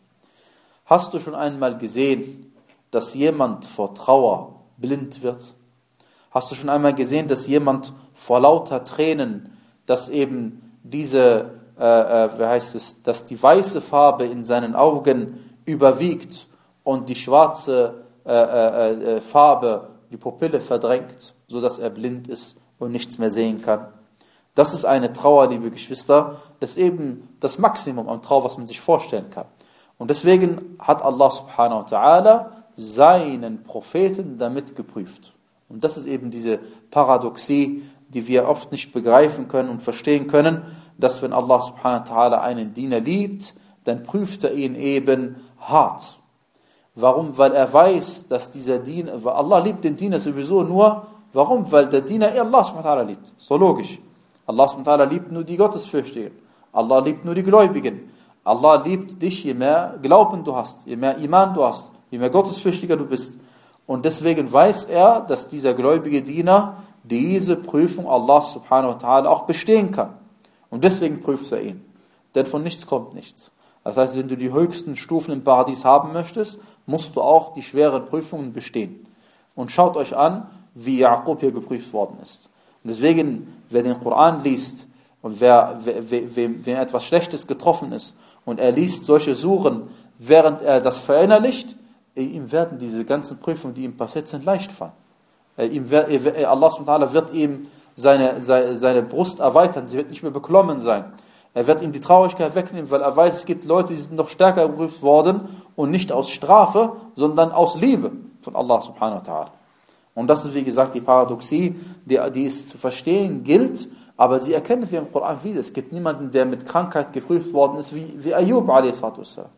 Hast du schon einmal gesehen, dass jemand vor Trauer blind wird? Hast du schon einmal gesehen, dass jemand vor lauter Tränen, dass eben diese, äh, äh, wie heißt es, dass die weiße Farbe in seinen Augen überwiegt und die schwarze äh, äh, äh, Farbe die Pupille verdrängt, sodass er blind ist und nichts mehr sehen kann? Das ist eine Trauer, liebe Geschwister, das ist eben das Maximum an Trauer, was man sich vorstellen kann. Und deswegen hat Allah subhanahu wa ta'ala seinen Propheten damit geprüft. Und das ist eben diese Paradoxie, die wir oft nicht begreifen können und verstehen können, dass wenn Allah subhanahu wa ta'ala einen Diener liebt, dann prüft er ihn eben hart. Warum? Weil er weiß, dass dieser Diener, Allah liebt den Diener sowieso nur, warum? Weil der Diener Allah subhanahu wa ta'ala liebt. So logisch. Allah subhanahu wa ta'ala liebt nur die Gottesfürchtigen. Allah liebt nur die Gläubigen. Allah liebt dich, je mehr Glauben du hast, je mehr Iman du hast, je mehr Gottesfürchtiger du bist. Und deswegen weiß er, dass dieser gläubige Diener diese Prüfung Allah subhanahu wa ta'ala auch bestehen kann. Und deswegen prüft er ihn. Denn von nichts kommt nichts. Das heißt, wenn du die höchsten Stufen im Paradies haben möchtest, musst du auch die schweren Prüfungen bestehen. Und schaut euch an, wie Jakob hier geprüft worden ist. Und deswegen, wer den Koran liest und wer, wer, wer, wem etwas Schlechtes getroffen ist und er liest solche Suren, während er das verinnerlicht, ihm werden diese ganzen Prüfungen, die ihm passiert sind, leicht fallen. Ihm wird, Allah subhanahu wa ta'ala wird ihm seine, seine, seine Brust erweitern, sie wird nicht mehr beklommen sein. Er wird ihm die Traurigkeit wegnehmen, weil er weiß, es gibt Leute, die sind noch stärker geprüft worden und nicht aus Strafe, sondern aus Liebe von Allah subhanahu wa ta'ala. Und das ist, wie gesagt, die Paradoxie, die, die es zu verstehen gilt, aber sie erkennen wir im Koran wieder. Es gibt niemanden, der mit Krankheit geprüft worden ist, wie, wie Ayub a s.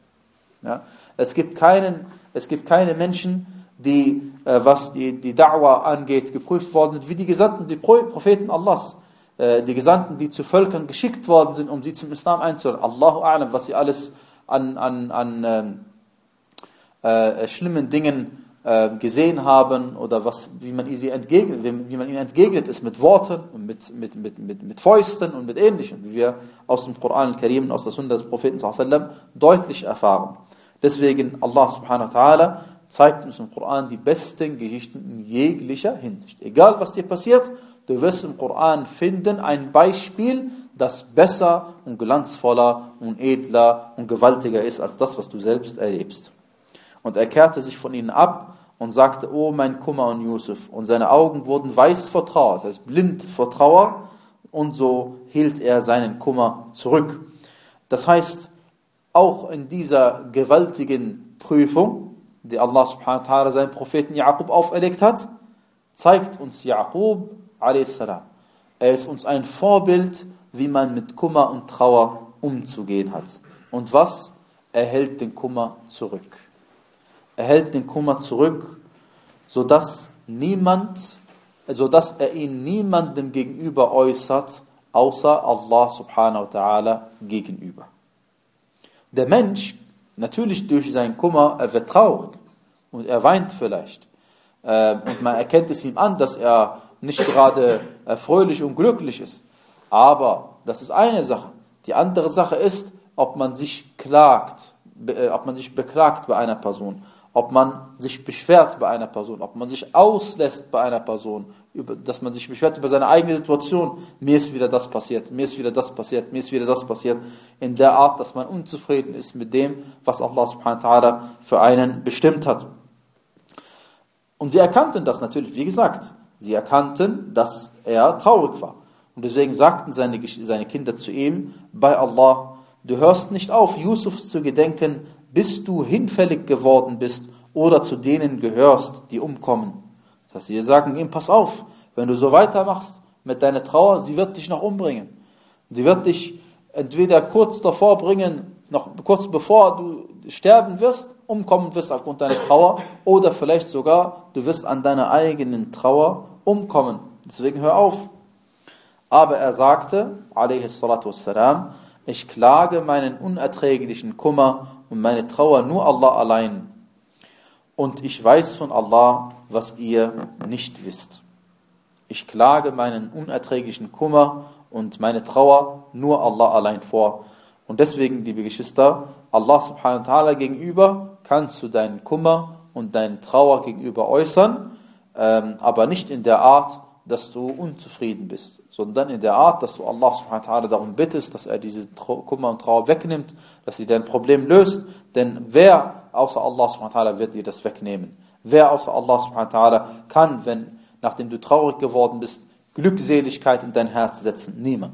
Ja? Es gibt keinen, es gibt keine Menschen, die, äh, was die, die Da'wah angeht, geprüft worden sind, wie die Gesandten, die Propheten Allahs, äh, die Gesandten, die zu Völkern geschickt worden sind, um sie zum Islam einzuladen. Allahu a'lam, was sie alles an, an, an äh, äh, schlimmen Dingen äh, gesehen haben oder was, wie man sie entgegnet, wie, wie man ihnen entgegnet ist mit Worten und mit, mit, mit, mit, mit Fäusten und mit Ähnlichem, wie wir aus dem Koran al-Karim und aus der Sunna des Propheten sallallahu alaihi wasallam deutlich erfahren. Deswegen Allah subhanahu wa ta'ala zeigt uns im Koran die besten Geschichten in jeglicher Hinsicht. Egal was dir passiert, du wirst im Koran finden ein Beispiel, das besser und glanzvoller und edler und gewaltiger ist als das, was du selbst erlebst. Und er kehrte sich von ihnen ab und sagte, oh mein Kummer und Yusuf. Und seine Augen wurden weiß vor Trauer, das heißt blind vor Trauer. Und so hielt er seinen Kummer zurück. Das heißt, auch in dieser gewaltigen Prüfung, die Allah subhanahu wa ta'ala seinen Propheten Jakob auferlegt hat, zeigt uns Jakob a s. Er ist uns ein Vorbild, wie man mit Kummer und Trauer umzugehen hat. Und was? er hält den Kummer zurück. Er hält den Kummer zurück, sodass niemand, sodass er ihn niemandem gegenüber äußert, außer Allah subhanahu wa ta'ala gegenüber. Der Mensch, natürlich durch seinen Kummer, er wird traurig und er weint vielleicht. Und man erkennt es ihm an, dass er nicht gerade fröhlich und glücklich ist. Aber das ist eine Sache. Die andere Sache ist, ob man sich klagt, ob man sich beklagt bei einer Person, ob man sich beschwert bei einer Person, ob man sich auslässt bei einer Person, dass man sich beschwert über seine eigene Situation. Mir ist wieder das passiert, mir ist wieder das passiert, mir ist wieder das passiert. In der Art, dass man unzufrieden ist mit dem, was Allah subhanahu wa ta'ala für einen bestimmt hat. Und sie erkannten das natürlich, wie gesagt, sie erkannten, dass er traurig war. Und deswegen sagten seine, seine Kinder zu ihm, bei Allah, du hörst nicht auf, Yusufs zu gedenken, bis du hinfällig geworden bist oder zu denen gehörst, die umkommen. Das heißt, sie sagen ihm, pass auf, wenn du so weitermachst mit deiner Trauer, sie wird dich noch umbringen. Sie wird dich entweder kurz davor bringen, noch kurz bevor du sterben wirst, umkommen wirst aufgrund deiner Trauer, oder vielleicht sogar, du wirst an deiner eigenen Trauer umkommen. Deswegen hör auf. Aber er sagte, alaihi salatu wassalam, ich klage meinen unerträglichen Kummer und meine Trauer nur Allah allein. Und ich weiß von Allah, was ihr nicht wisst. Ich klage meinen unerträglichen Kummer und meine Trauer nur Allah allein vor. Und deswegen, liebe Geschwister, Allah subhanahu wa ta'ala gegenüber kannst du deinen Kummer und deine Trauer gegenüber äußern, ähm, aber nicht in der Art, dass du unzufrieden bist, sondern in der Art, dass du Allah subhanahu wa ta'ala darum bittest, dass er diese Kummer und Trauer wegnimmt, dass sie dein Problem löst, denn wer außer Allah subhanahu wa ta'ala wird dir das wegnehmen? Wer außer Allah subhanahu wa ta'ala kann, wenn, nachdem du traurig geworden bist, Glückseligkeit in dein Herz setzen? Niemand.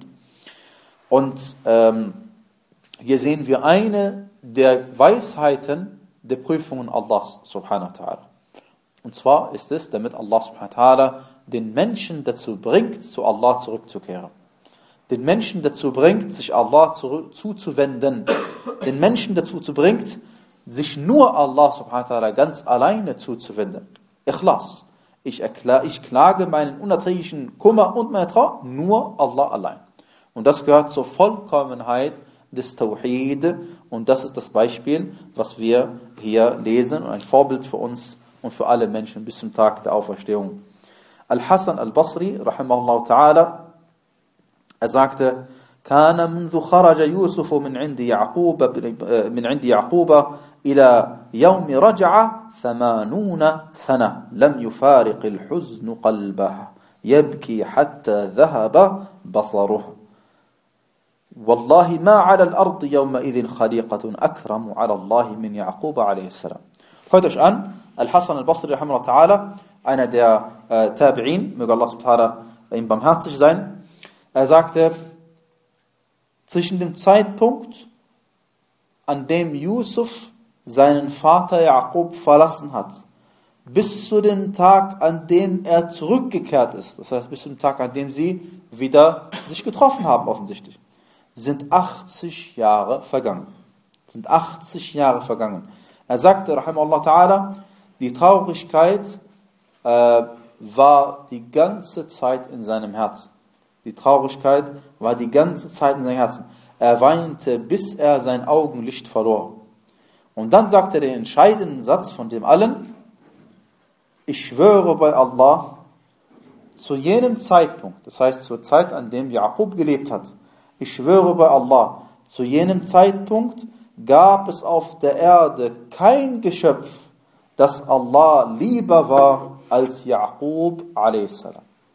Und ähm, hier sehen wir eine der Weisheiten der Prüfungen Allahs subhanahu wa ta'ala. Und zwar ist es, damit Allah subhanahu wa ta'ala den Menschen dazu bringt, zu Allah zurückzukehren. Den Menschen dazu bringt, sich Allah zuzuwenden. Den Menschen dazu zu bringt, sich nur Allah subhanahu wa ta'ala ganz alleine zuzuwenden. Ikhlas. Ich, erkla- ich klage meinen unerträglichen Kummer und meine Trauer nur Allah allein. Und das gehört zur Vollkommenheit des Tawhid. Und das ist das Beispiel, was wir hier lesen und ein Vorbild für uns und für alle Menschen bis zum Tag der Auferstehung. Al-Hasan al-Basri, rahimahullah ta'ala, er sagte, كان منذ خرج يوسف من عند يعقوب من عند يعقوب إلى يوم رجع ثمانون سنة لم يفارق الحزن قلبه يبكي حتى ذهب بصره والله ما على الأرض يومئذ خليقة أكرم على الله من يعقوب عليه السلام. Hört euch an, Al-Hasan al-Basri, rahimahullah ta'ala, einer der äh, Tabi'in, möge Allah subhanahu wa ta'ala ihm barmherzig sein, er sagte, zwischen dem Zeitpunkt, an dem Yusuf seinen Vater Jakob verlassen hat, bis zu dem Tag, an dem er zurückgekehrt ist, das heißt bis zum Tag, an dem sie wieder sich getroffen haben offensichtlich, sind achtzig Jahre vergangen. Sind achtzig Jahre vergangen. Er sagte, rahimahullah ta'ala, die Traurigkeit äh, war die ganze Zeit in seinem Herzen. Die Traurigkeit war die ganze Zeit in seinem Herzen. Er weinte, bis er sein Augenlicht verlor. Und dann sagte er den entscheidenden Satz von dem allen, ich schwöre bei Allah, zu jenem Zeitpunkt, das heißt zur Zeit, an dem Jakob gelebt hat, ich schwöre bei Allah, zu jenem Zeitpunkt gab es auf der Erde kein Geschöpf, das Allah lieber war als Jakob a s.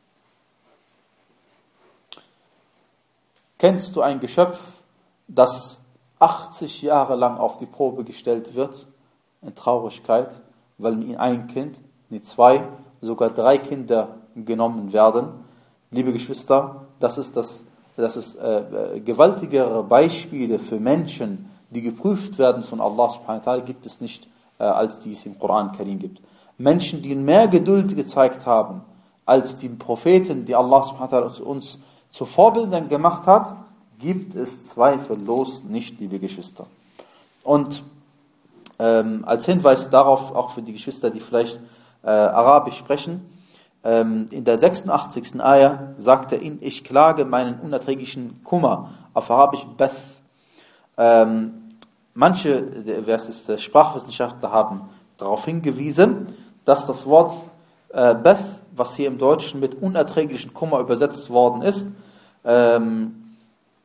Kennst du ein Geschöpf, das achtzig Jahre lang auf die Probe gestellt wird, in Traurigkeit, weil ihm ein Kind, nicht zwei, sogar drei Kinder genommen werden? Liebe Geschwister, das ist das, das ist äh, gewaltigere Beispiele für Menschen, die geprüft werden von Allah subhanahu wa ta'ala, gibt es nicht, äh, als die es im Koran Karim gibt. Menschen, die mehr Geduld gezeigt haben, als die Propheten, die Allah subhanahu wa ta'ala uns zu Vorbildern gemacht hat, gibt es zweifellos nicht, liebe Geschwister. Und ähm, als Hinweis darauf, auch für die Geschwister, die vielleicht äh, Arabisch sprechen, ähm, in der sechsundachtzigsten Ayah sagt er ihnen, ich klage meinen unerträglichen Kummer, auf Arabisch Bath. Ähm, manche wer es ist, Sprachwissenschaftler haben darauf hingewiesen, dass das Wort äh, Bath, was hier im Deutschen mit unerträglichen Kummer übersetzt worden ist, ähm,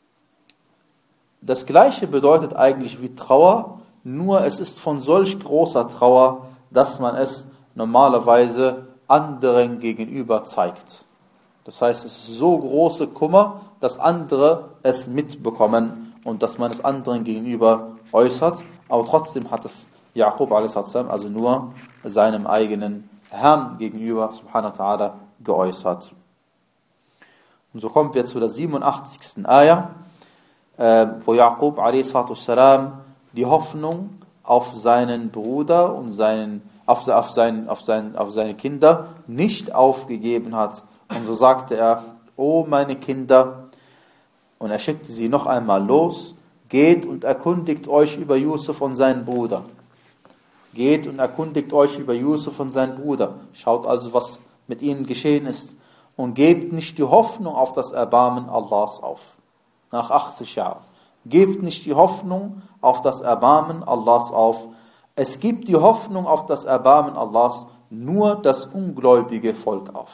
das Gleiche bedeutet eigentlich wie Trauer, nur es ist von solch großer Trauer, dass man es normalerweise anderen gegenüber zeigt. Das heißt, es ist so große Kummer, dass andere es mitbekommen und dass man es anderen gegenüber äußert. Aber trotzdem hat es Jaqub a.s. also nur seinem eigenen Herrn gegenüber subhanahu wa ta'ala geäußert. Und so kommen wir zu der siebenundachtzigsten Ayah, äh, wo Jaqub a.s. die Hoffnung auf seinen Bruder und seinen, auf, auf, seinen, auf, seinen, auf seine Kinder nicht aufgegeben hat. Und so sagte er, O meine Kinder, und er schickte sie noch einmal los, geht und erkundigt euch über Yusuf und seinen Bruder. Geht und erkundigt euch über Yusuf und seinen Bruder. Schaut also, was mit ihnen geschehen ist. Und gebt nicht die Hoffnung auf das Erbarmen Allahs auf. Nach achtzig Jahren. Gebt nicht die Hoffnung auf das Erbarmen Allahs auf. Es gibt die Hoffnung auf das Erbarmen Allahs nur das ungläubige Volk auf.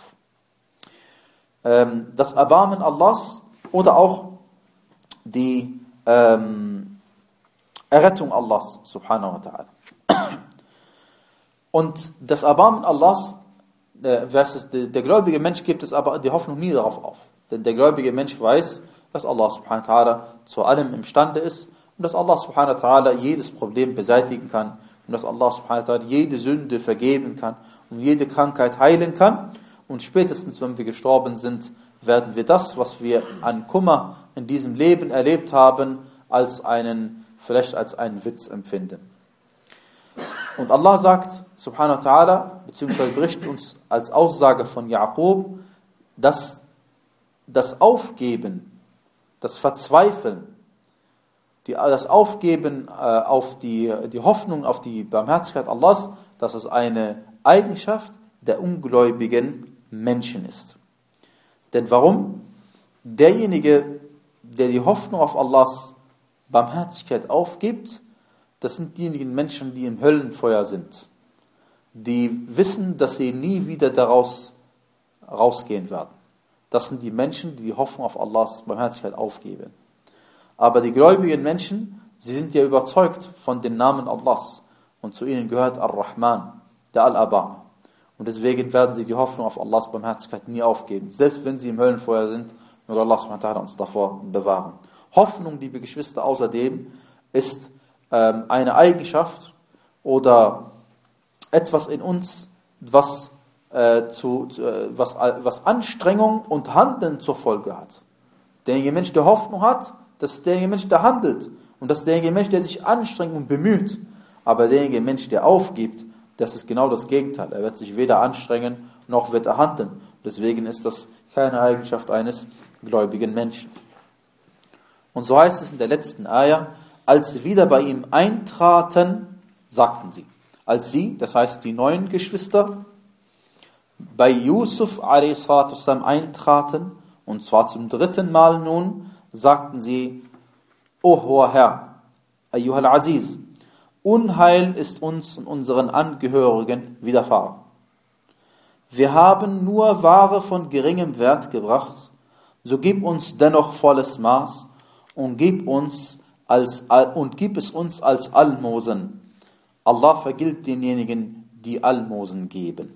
Ähm, das Erbarmen Allahs oder auch die ähm, Errettung Allahs subhanahu wa ta'ala. Und das Erbarmen Allahs, äh, versus der, der gläubige Mensch gibt es aber die Hoffnung nie darauf auf. Denn der gläubige Mensch weiß, dass Allah subhanahu wa ta'ala zu allem imstande ist und dass Allah subhanahu wa ta'ala jedes Problem beseitigen kann und dass Allah subhanahu wa ta'ala jede Sünde vergeben kann und jede Krankheit heilen kann. Und spätestens, wenn wir gestorben sind, werden wir das, was wir an Kummer in diesem Leben erlebt haben, als einen, vielleicht als einen Witz empfinden. Und Allah sagt, subhanahu wa ta'ala, beziehungsweise berichtet uns als Aussage von Jaqub, dass das Aufgeben, das Verzweifeln, die, das Aufgeben äh, auf die, die Hoffnung auf die Barmherzigkeit Allahs, dass es eine Eigenschaft der ungläubigen Menschen ist. Denn warum? Derjenige, der die Hoffnung auf Allahs Barmherzigkeit aufgibt, das sind diejenigen Menschen, die im Höllenfeuer sind. Die wissen, dass sie nie wieder daraus rausgehen werden. Das sind die Menschen, die die Hoffnung auf Allahs Barmherzigkeit aufgeben. Aber die gläubigen Menschen, sie sind ja überzeugt von den Namen Allahs. Und zu ihnen gehört Ar-Rahman, der Al-Abama. Und deswegen werden sie die Hoffnung auf Allahs Barmherzigkeit nie aufgeben. Selbst wenn sie im Höllenfeuer sind, möge Allah subhanahu wa ta'ala uns davor bewahren. Hoffnung, liebe Geschwister, außerdem ist ähm, eine Eigenschaft oder etwas in uns, was, äh, zu, äh, was, was Anstrengung und Handeln zur Folge hat. Derjenige Mensch, der Hoffnung hat, das ist derjenige Mensch, der handelt. Und das ist derjenige Mensch, der sich anstrengt und bemüht. Aber derjenige Mensch, der aufgibt, das ist genau das Gegenteil. Er wird sich weder anstrengen, noch wird er handeln. Deswegen ist das keine Eigenschaft eines gläubigen Menschen. Und so heißt es in der letzten Ayah, als sie wieder bei ihm eintraten, sagten sie. Als sie, das heißt die neuen Geschwister, bei Yusuf a s. eintraten, und zwar zum dritten Mal nun, sagten sie, O hoher Herr, Ayyuhal Aziz, Unheil ist uns und unseren Angehörigen widerfahren. Wir haben nur Ware von geringem Wert gebracht, so gib uns dennoch volles Maß und gib, uns als, und gib es uns als Almosen. Allah vergilt denjenigen, die Almosen geben.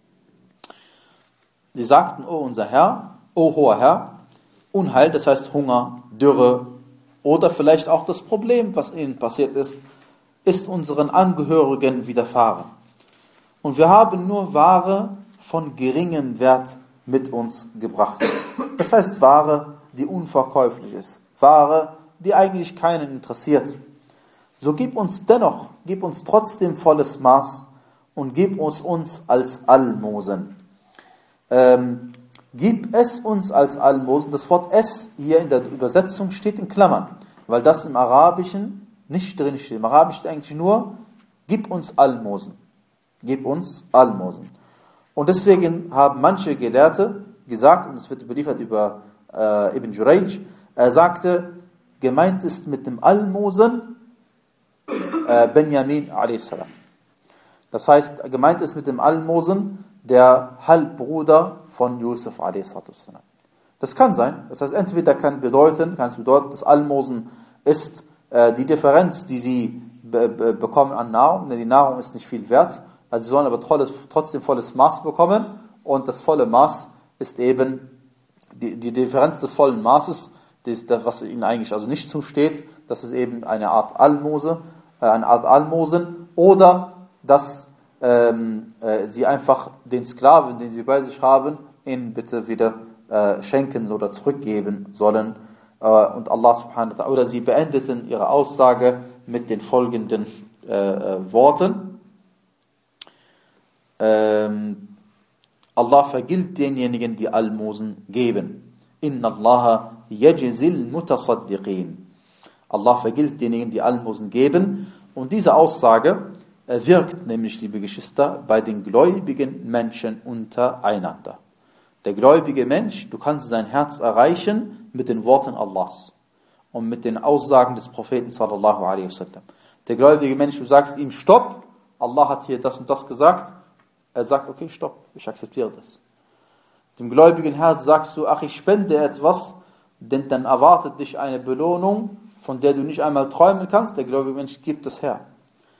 Sie sagten, O unser Herr, O hoher Herr, Unheil, das heißt Hunger, Dürre oder vielleicht auch das Problem, was ihnen passiert ist, ist unseren Angehörigen widerfahren. Und wir haben nur Ware von geringem Wert mit uns gebracht. Das heißt Ware, die unverkäuflich ist. Ware, die eigentlich keinen interessiert. So gib uns dennoch, gib uns trotzdem volles Maß und gib uns uns als Almosen. Ähm, gib es uns als Almosen. Das Wort es hier in der Übersetzung steht in Klammern, weil das im Arabischen nicht drin steht. Im Arabisch steht eigentlich nur, gib uns Almosen. Gib uns Almosen. Und deswegen haben manche Gelehrte gesagt, und es wird überliefert über äh, Ibn Jurayj, er sagte, gemeint ist mit dem Almosen äh, Benjamin a s. Das heißt, gemeint ist mit dem Almosen der Halbbruder von Yusuf a s. Das kann sein. Das heißt, entweder kann bedeuten, kann es bedeuten, das Almosen ist äh, die Differenz, die sie be be bekommen an Nahrung, denn die Nahrung ist nicht viel wert. Also sie sollen aber tolles, trotzdem volles Maß bekommen und das volle Maß ist eben die, die Differenz des vollen Maßes, das, was ihnen eigentlich also nicht zusteht, das ist eben eine Art Almose, äh, eine Art Almosen, oder dass ähm, äh, sie einfach den Sklaven, den sie bei sich haben, ihnen bitte wieder äh, schenken oder zurückgeben sollen. Äh, und Allah subhanahu wa ta'ala, oder sie beendeten ihre Aussage mit den folgenden äh, äh, Worten. Ähm, Allah vergilt denjenigen, die Almosen geben. Inna Allah yajzil mutasaddiqin. Allah vergilt denjenigen, die Almosen geben. Und diese Aussage äh, wirkt nämlich, liebe Geschwister, bei den gläubigen Menschen untereinander. Der gläubige Mensch, du kannst sein Herz erreichen mit den Worten Allahs und mit den Aussagen des Propheten sallallahu alaihi wasallam. Der gläubige Mensch, du sagst ihm, stopp, Allah hat hier das und das gesagt. Er sagt, okay, stopp, ich akzeptiere das. Dem gläubigen Herz sagst du, ach, ich spende etwas, denn dann erwartet dich eine Belohnung, von der du nicht einmal träumen kannst. Der gläubige Mensch gibt das her.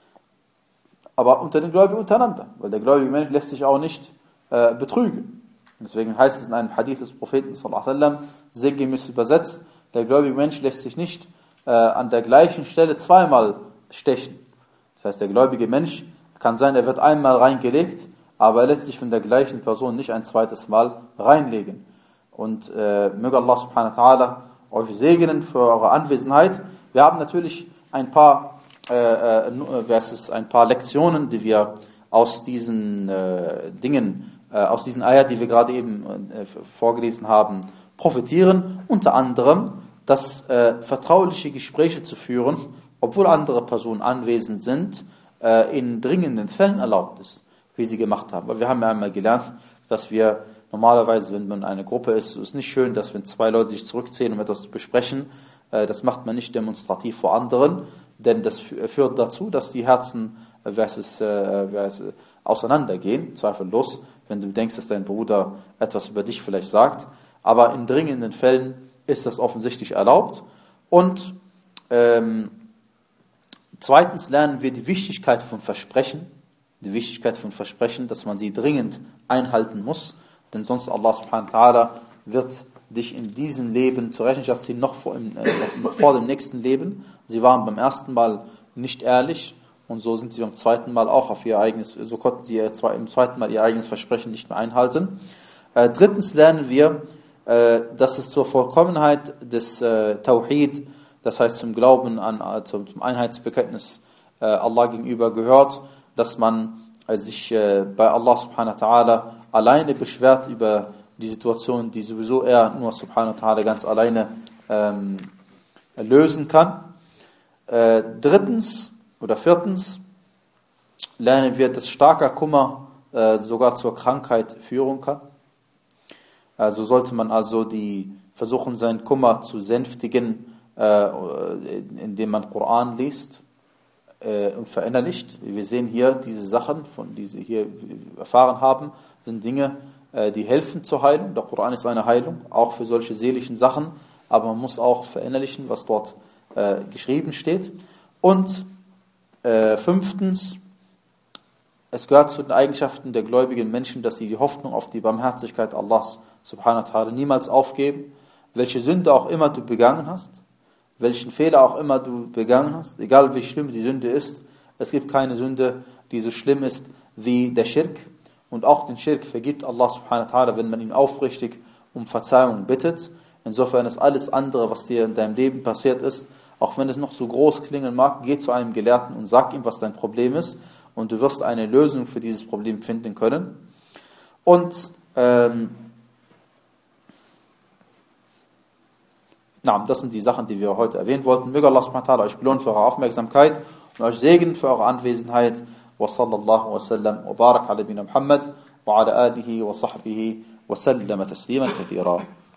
Aber unter den Gläubigen untereinander, weil der gläubige Mensch lässt sich auch nicht äh, betrügen. Deswegen heißt es in einem Hadith des Propheten sallallahu alaihi wasallam, sinngemäß übersetzt, der gläubige Mensch lässt sich nicht äh, an der gleichen Stelle zweimal stechen. Das heißt, der gläubige Mensch kann sein, er wird einmal reingelegt, aber er lässt sich von der gleichen Person nicht ein zweites Mal reinlegen. Und äh, möge Allah subhanahu wa ta'ala euch segnen für eure Anwesenheit. Wir haben natürlich ein paar, äh, äh, ein paar Lektionen, die wir aus diesen äh, Dingen, äh, aus diesen Ayat, die wir gerade eben äh, vorgelesen haben, profitieren. Unter anderem, dass äh, vertrauliche Gespräche zu führen, obwohl andere Personen anwesend sind, äh, in dringenden Fällen erlaubt ist, wie sie gemacht haben. Weil wir haben ja einmal gelernt, dass wir normalerweise, wenn man eine Gruppe ist, ist es nicht schön, dass wenn zwei Leute sich zurückziehen, um etwas zu besprechen, äh, das macht man nicht demonstrativ vor anderen, denn das führt dazu, dass die Herzen äh, versus, äh, versus auseinandergehen, zweifellos, wenn du denkst, dass dein Bruder etwas über dich vielleicht sagt. Aber in dringenden Fällen ist das offensichtlich erlaubt. Und ähm, zweitens lernen wir die Wichtigkeit von Versprechen, die Wichtigkeit von Versprechen, dass man sie dringend einhalten muss, denn sonst Allah subhanahu wa ta'ala wird dich in diesem Leben zur Rechenschaft ziehen, noch vor, im, äh, noch, noch vor dem nächsten Leben. Sie waren beim ersten Mal nicht ehrlich und so sind sie beim zweiten Mal auch auf ihr eigenes, so konnten sie im zweiten Mal ihr eigenes Versprechen nicht mehr einhalten. Äh, drittens lernen wir, äh, dass es zur Vollkommenheit des äh, Tawhid, das heißt zum Glauben an, äh, zum, zum Einheitsbekenntnis äh, Allah gegenüber gehört, dass man äh, sich äh, bei Allah subhanahu wa ta'ala alleine beschwert über die Situation, die sowieso er nur subhanahu wa ta'ala ganz alleine ähm, lösen kann. Äh, drittens oder viertens lernen wir, dass starker Kummer äh, sogar zur Krankheit führen kann. Also sollte man also die versuchen, seinen Kummer zu sänftigen, äh, indem man Koran liest und verinnerlicht. Wir sehen hier diese Sachen, von die Sie hier erfahren haben, sind Dinge, die helfen zur Heilung. Der Koran ist eine Heilung, auch für solche seelischen Sachen, aber man muss auch verinnerlichen, was dort äh, geschrieben steht. Und äh, fünftens, es gehört zu den Eigenschaften der gläubigen Menschen, dass sie die Hoffnung auf die Barmherzigkeit Allahs subhanahu wa ta'ala niemals aufgeben, welche Sünde auch immer du begangen hast, welchen Fehler auch immer du begangen hast, egal wie schlimm die Sünde ist, es gibt keine Sünde, die so schlimm ist wie der Schirk. Und auch den Schirk vergibt Allah subhanahu wa ta'ala, wenn man ihn aufrichtig um Verzeihung bittet. Insofern ist alles andere, was dir in deinem Leben passiert ist, auch wenn es noch so groß klingen mag, geh zu einem Gelehrten und sag ihm, was dein Problem ist, und du wirst eine Lösung für dieses Problem finden können. Und ähm, Na, das sind die Sachen, die wir heute erwähnen wollten. Möge Allah subhanahu wa ta'ala euch belohnen für eure Aufmerksamkeit und euch segnen für eure Anwesenheit. Wa sallallahu wa sallam wa barak ala nabina Muhammad wa ala alihi wa sahbihi wa sallama tasliman kathira.